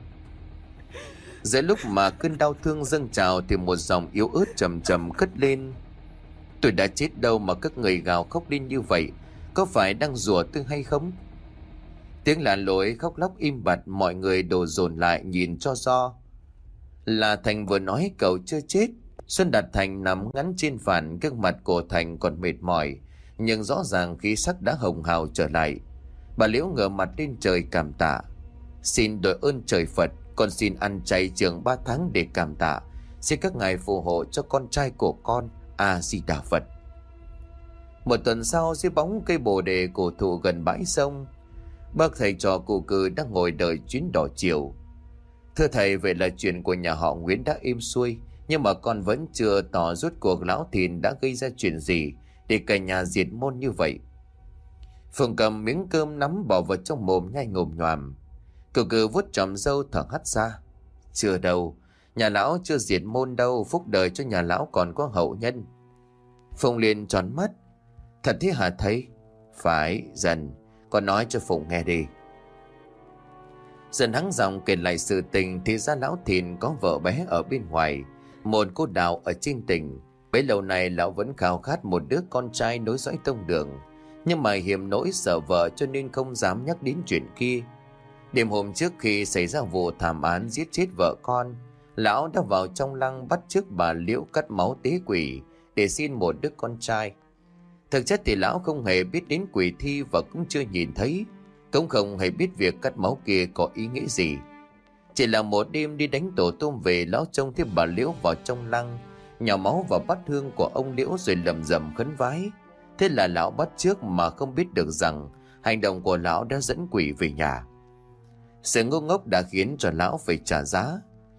Giữa lúc mà cơn đau thương dâng trào thì một giọng yếu ớt trầm trầm cất lên. Tôi đã chết đâu mà các người gào khóc lên như vậy, có phải đang rủa tôi hay không? Tiếng làn lối khóc lóc im bặt, mọi người đổ dồn lại nhìn cho rõ. Là Thành vừa nói cậu chưa chết. Xuân đặt Thành nằm ngắn trên phản, gương mặt của Thành còn mệt mỏi, nhưng rõ ràng khí sắc đã hồng hào trở lại. Bà Liễu ngửa mặt lên trời cảm tạ. Xin đội ơn trời Phật, con xin ăn chay trường 3 tháng để cảm tạ. Xin các ngài phù hộ cho con trai của con. A Di Đà Phật. Một tuần sau, dưới bóng cây bồ đề cổ thụ gần bãi sông, bác thầy trò cụ cừ đang ngồi đợi chuyến đò chiều. Thưa thầy, vậy là chuyện của nhà họ Nguyễn đã êm xuôi, nhưng mà con vẫn chưa tỏ rốt cuộc lão Thìn đã gây ra chuyện gì để cả nhà diệt môn như vậy. Phượng cầm miếng cơm nắm bỏ vào trong mồm nhai ngồm nhoàm. Cụ cừ vuốt tròm râu thở hắt ra. Chưa đâu, nhà lão chưa diệt môn đâu, phúc đời cho nhà lão còn có hậu nhân. Phụng liền tròn mắt. Thật thế hả thầy? Phải, Dần, con nói cho Phụng nghe đi. Dần hắng giọng kể lại sự tình. Thì ra lão Thìn có vợ bé ở bên ngoài, một cô Đào ở trên tỉnh. Bấy lâu nay lão vẫn khao khát một đứa con trai nối dõi tông đường, nhưng mà hiềm nỗi sợ vợ cho nên không dám nhắc đến chuyện kia. Đêm hôm trước khi xảy ra vụ thảm án giết chết vợ con, lão đã vào trong lăng bắt chước bà Liễu cắt máu tế quỷ để xin một đứa con trai. Thực chất thì lão không hề biết đến quỷ thi và cũng chưa nhìn thấy, cũng không hề biết việc cắt máu kia có ý nghĩa gì. Chỉ là một đêm đi đánh tổ tôm về, lão trông thấy bà Liễu vào trong lăng, nhào máu vào bát hương của ông Liễu rồi lầm rầm khấn vái. Thế là lão bắt chước mà không biết được rằng hành động của lão đã dẫn quỷ về nhà. Sự ngu ngốc đã khiến cho lão phải trả giá.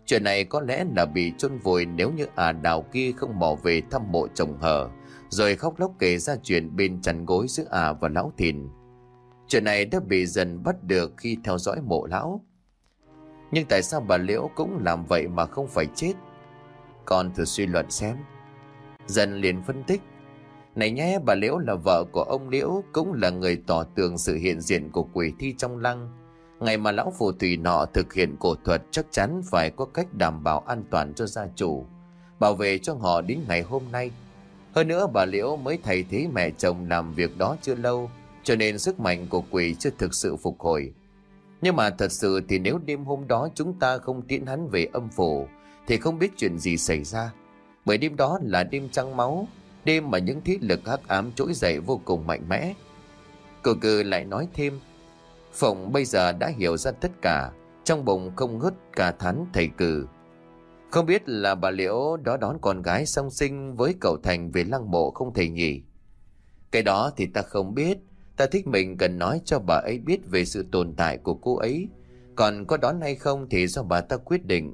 Chuyện này có lẽ là bị chôn vùi nếu như Đào kia không mò về thăm mộ chồng hờ, rồi khóc lóc kể ra chuyện bên chăn gối giữa và lão Thìn. Chuyện này đã bị dần bắt được khi theo dõi mộ lão. Nhưng tại sao bà Liễu cũng làm vậy mà không phải chết? Con thử suy luận xem. Dần liền phân tích. Này nhé, bà Liễu là vợ của ông Liễu, cũng là người tỏ tường sự hiện diện của quỷ thi trong lăng. Ngày mà lão phù thủy nọ thực hiện cổ thuật chắc chắn phải có cách đảm bảo an toàn cho gia chủ, bảo vệ cho họ đến ngày hôm nay. Hơn nữa bà Liễu mới thay thế mẹ chồng làm việc đó chưa lâu, cho nên sức mạnh của quỷ chưa thực sự phục hồi. Nhưng mà thật sự thì nếu đêm hôm đó chúng ta không tiễn hắn về âm phủ thì không biết chuyện gì xảy ra. Bởi đêm đó là đêm trăng máu, đêm mà những thế lực hắc ám trỗi dậy vô cùng mạnh mẽ. Cô Cừ lại nói thêm. Phụng bây giờ đã hiểu ra tất cả, trong bụng không ngớt cả thán thầy Cừ. Không biết là bà Liễu đó đón con gái song sinh với cậu Thành về lăng mộ không thầy nhỉ? Cái đó thì ta không biết. Ta thích mình cần nói cho bà ấy biết về sự tồn tại của cô ấy. Còn có đón hay không thì do bà ta quyết định.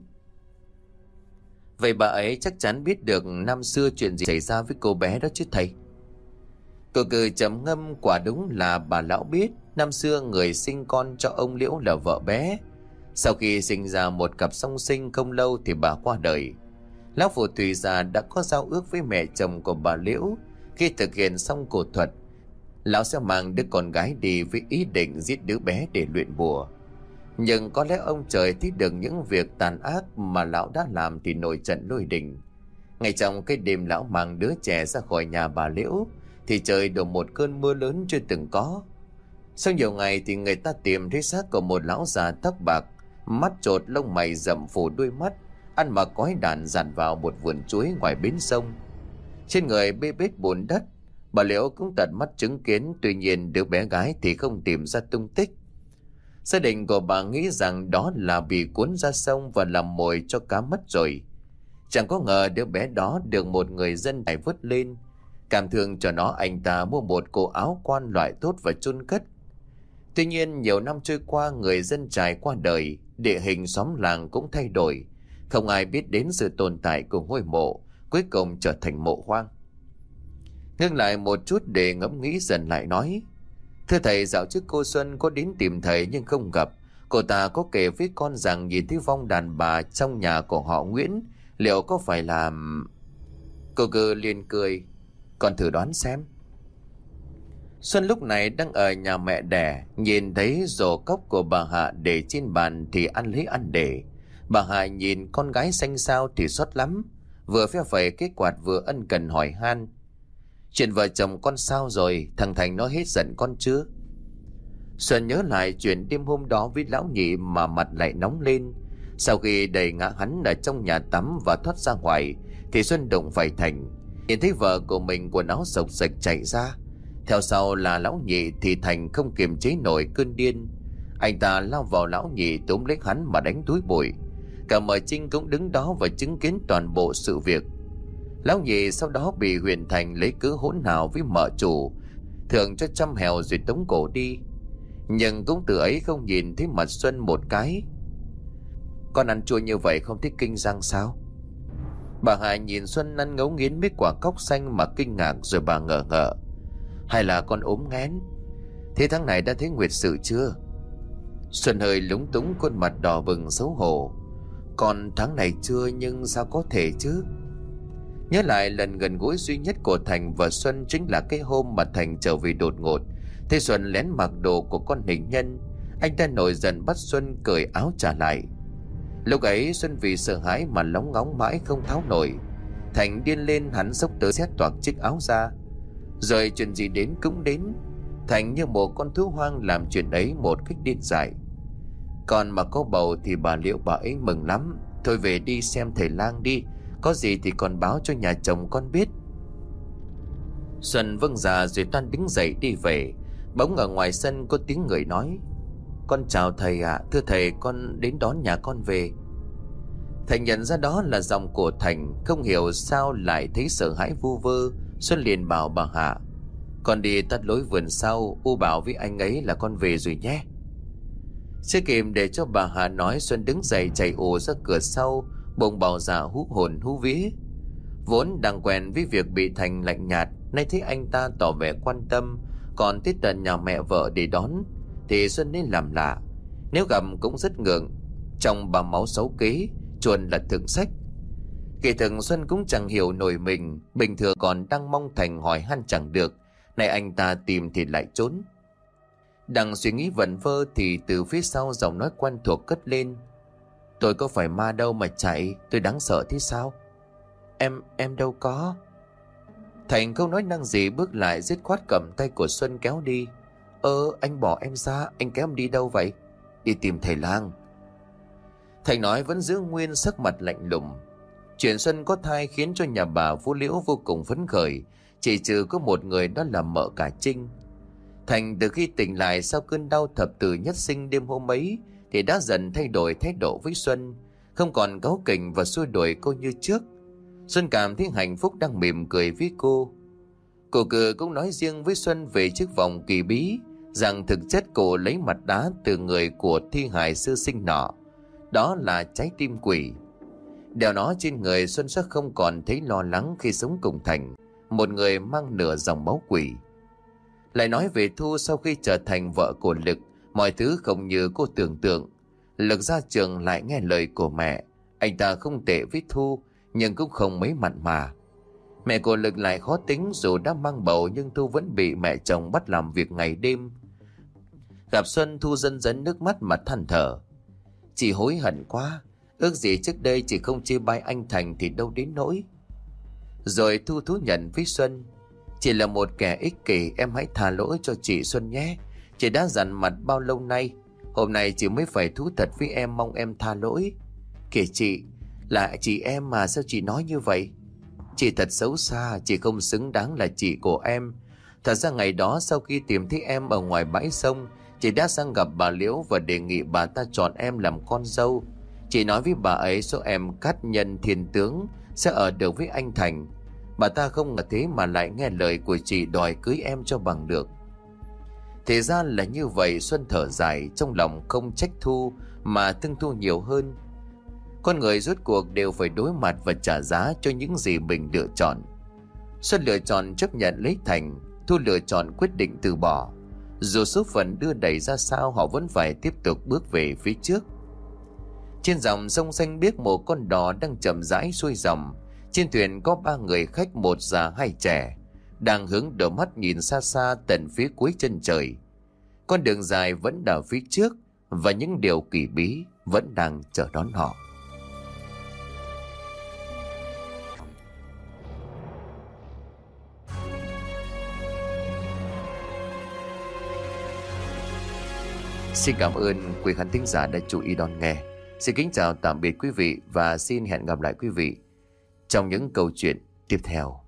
Vậy bà ấy chắc chắn biết được năm xưa chuyện gì xảy ra với cô bé đó chứ thầy? Cô Cừ trầm ngâm. Quả đúng là bà lão biết. Năm xưa người sinh con cho ông Liễu là vợ bé. Sau khi sinh ra một cặp song sinh không lâu thì bà qua đời. Lão phù thủy già đã có giao ước với mẹ chồng của bà Liễu. Khi thực hiện xong cổ thuật, lão sẽ mang đứa con gái đi với ý định giết đứa bé để luyện bùa. Nhưng có lẽ ông trời thấy được những việc tàn ác mà lão đã làm thì nổi trận lôi đình. Ngay trong cái đêm lão mang đứa trẻ ra khỏi nhà bà Liễu thì trời đổ một cơn mưa lớn chưa từng có. Sau nhiều ngày thì người ta tìm thấy xác của một lão già tóc bạc, mắt trột lông mày rậm phủ đuôi mắt, ăn mặc cói đàn dàn vào một vườn chuối ngoài bến sông. Trên người bê bết bùn đất. Bà Liễu cũng tận mắt chứng kiến, tuy nhiên đứa bé gái thì không tìm ra tung tích. Gia đình của bà nghĩ rằng đó là bị cuốn ra sông và làm mồi cho cá mất rồi. Chẳng có ngờ đứa bé đó được một người dân phải vớt lên. Cảm thương cho nó, anh ta mua một cổ áo quan loại tốt và chôn cất. Tuy nhiên nhiều năm trôi qua, người dân trải qua đời, địa hình xóm làng cũng thay đổi. Không ai biết đến sự tồn tại của ngôi mộ, cuối cùng trở thành mộ hoang. Ngưng lại một chút để ngẫm nghĩ, dần lại nói. Thưa thầy, dạo trước cô Xuân có đến tìm thầy nhưng không gặp. Cô ta có kể với con rằng nhìn thấy vong đàn bà trong nhà của họ Nguyễn. Liệu có phải là... Cô Cừ liền cười. Con thử đoán xem. Xuân lúc này đang ở nhà mẹ đẻ, nhìn thấy rổ cốc của bà Hạ để trên bàn thì ăn lấy ăn để. Bà Hạ nhìn con gái xanh xao thì xót lắm, vừa phe phẩy cái quạt vừa ân cần hỏi han. Chuyện vợ chồng con sao rồi, thằng Thành nó hết giận con chưa? Xuân nhớ lại chuyện đêm hôm đó với lão nhị mà mặt lại nóng lên. Sau khi đẩy ngã hắn ở trong nhà tắm và thoát ra ngoài thì Xuân đụng phải Thành. Nhìn thấy vợ của mình quần áo xộc xệch chạy ra, theo sau là lão nhị thì Thành không kiềm chế nổi cơn điên. Anh ta lao vào lão nhị túm lấy hắn mà đánh túi bụi. Cả mợ Trinh cũng đứng đó và chứng kiến toàn bộ sự việc. Lão nhị sau đó bị Huyền Thành lấy cớ hỗn hào với mợ chủ, thưởng cho trăm hèo rồi tống cổ đi. Nhưng cũng từ ấy không nhìn thấy mặt Xuân một cái. Con ăn chua như vậy không thích kinh răng sao? Bà Hà nhìn Xuân ăn ngấu nghiến mấy quả cóc xanh mà kinh ngạc, rồi bà ngờ ngợ. Hay là con ốm nghén? Thế tháng này đã thấy nguyệt sự chưa? Xuân hơi lúng túng, khuôn mặt đỏ bừng xấu hổ. Còn tháng này chưa, nhưng sao có thể chứ? Nhớ lại lần gần gũi duy nhất của Thành và Xuân chính là cái hôm mà Thành trở về đột ngột. Thế Xuân lén mặc đồ của con hình nhân. Anh ta nổi giận bắt Xuân cởi áo trả lại. Lúc ấy Xuân vì sợ hãi mà lóng ngóng mãi không tháo nổi. Thành điên lên, hắn xốc tới xé toạc chiếc áo ra. Rồi chuyện gì đến cũng đến. Thành như một con thú hoang làm chuyện ấy một cách điên dại. Còn mà có bầu thì bà Liễu bà ấy mừng lắm. Thôi về đi xem thầy lang đi, có gì thì còn báo cho nhà chồng con biết. Xuân vâng dạ rồi toan đứng dậy đi về. Bỗng ở ngoài sân có tiếng người nói. Con chào thầy ạ, thưa thầy, con đến đón nhà con về. Thành nhận ra đó là giọng của Thành, không hiểu sao lại thấy sợ hãi vu vơ. Xuân liền bảo bà Hạ. Con đi tắt lối vườn sau, u bảo với anh ấy là con về rồi nhé. Chưa kịp để cho bà Hà nói, Xuân đứng dậy chạy ồ ra cửa sau, bụng bào dạ hú hồn hú vía. Vốn đang quen với việc bị Thành lạnh nhạt, nay thấy anh ta tỏ vẻ quan tâm, còn tới tận nhà mẹ vợ để đón, thì Xuân nên làm lạ. Nếu gặp cũng rất ngượng, trong bà máu xấu kế, chuồn là thượng sách. Kỳ thực Xuân cũng chẳng hiểu nổi mình, bình thường còn đang mong Thành hỏi han chẳng được, nay anh ta tìm thì lại trốn. Đang suy nghĩ vẩn vơ thì từ phía sau giọng nói quen thuộc cất lên: "Tôi có phải ma đâu mà chạy, tôi đáng sợ thế sao?" Em đâu có." Thành không nói năng gì, bước lại dứt khoát cầm tay của Xuân kéo đi. Anh bỏ em ra, anh kéo em đi đâu vậy?" "Đi tìm thầy lang." Thành nói vẫn giữ nguyên sắc mặt lạnh lùng. Chuyện Xuân có thai khiến cho nhà bà Phú Liễu vô cùng phấn khởi, chỉ trừ có một người, đó là mợ cả Trinh. Thành từ khi tỉnh lại sau cơn đau thập tử nhất sinh đêm hôm ấy thì đã dần thay đổi thái độ với Xuân, không còn cáu kỉnh và xua đuổi cô như trước. Xuân cảm thấy hạnh phúc đang mỉm cười với cô. Cô cự cũng nói riêng với Xuân về chiếc vòng kỳ bí, rằng thực chất cô lấy mặt đá từ người của thi hài sư sinh nọ, đó là trái tim quỷ. Đeo nó trên người, Xuân sẽ không còn thấy lo lắng khi sống cùng Thành, một người mang nửa dòng máu quỷ. Lại nói về Thu, sau khi trở thành vợ của Lực, mọi thứ không như cô tưởng tượng. Lực ra trường lại nghe lời của mẹ. Anh ta không tệ với Thu, nhưng cũng không mấy mặn mà. Mẹ của Lực lại khó tính, dù đã mang bầu nhưng Thu vẫn bị mẹ chồng bắt làm việc ngày đêm. Gặp Xuân, Thu dần dần nước mắt mà than thở: "Chị hối hận quá, ước gì trước đây chị không chia bai anh Thành thì đâu đến nỗi." Rồi Thu thú nhận với Xuân: "Chị là một kẻ ích kỷ, em hãy tha lỗi cho chị Xuân nhé. Chị đã dằn mặt bao lâu nay, hôm nay chị mới phải thú thật với em, mong em tha lỗi." "Kìa chị, là chị em mà, sao chị nói như vậy? Chị thật xấu xa, chị không xứng đáng là chị của em. Thật ra ngày đó sau khi tìm thấy em ở ngoài bãi sông, chị đã sang gặp bà Liễu và đề nghị bà ta chọn em làm con dâu. Chị nói với bà ấy số em cát nhân thiên tướng sẽ ở được với anh Thành. Bà ta không ngờ thế mà lại nghe lời của chị đòi cưới em cho bằng được." Thì ra là như vậy. Xuân thở dài, trong lòng không trách Thu mà thương Thu nhiều hơn. Con người rốt cuộc đều phải đối mặt và trả giá cho những gì mình lựa chọn. Xuân lựa chọn chấp nhận lấy Thành, Thu lựa chọn quyết định từ bỏ. Dù số phận đưa đẩy ra sao, họ vẫn phải tiếp tục bước về phía trước. Trên dòng sông xanh biếc, một con đò đang chậm rãi xuôi dòng. Trên thuyền có 3 người khách, một già 2 trẻ, đang hướng đôi mắt nhìn xa xa tận phía cuối chân trời. Con đường dài vẫn ở phía trước, và những điều kỳ bí vẫn đang chờ đón họ. Xin cảm ơn quý khán thính giả đã chú ý đón nghe. Xin kính chào tạm biệt quý vị và xin hẹn gặp lại quý vị trong những câu chuyện tiếp theo.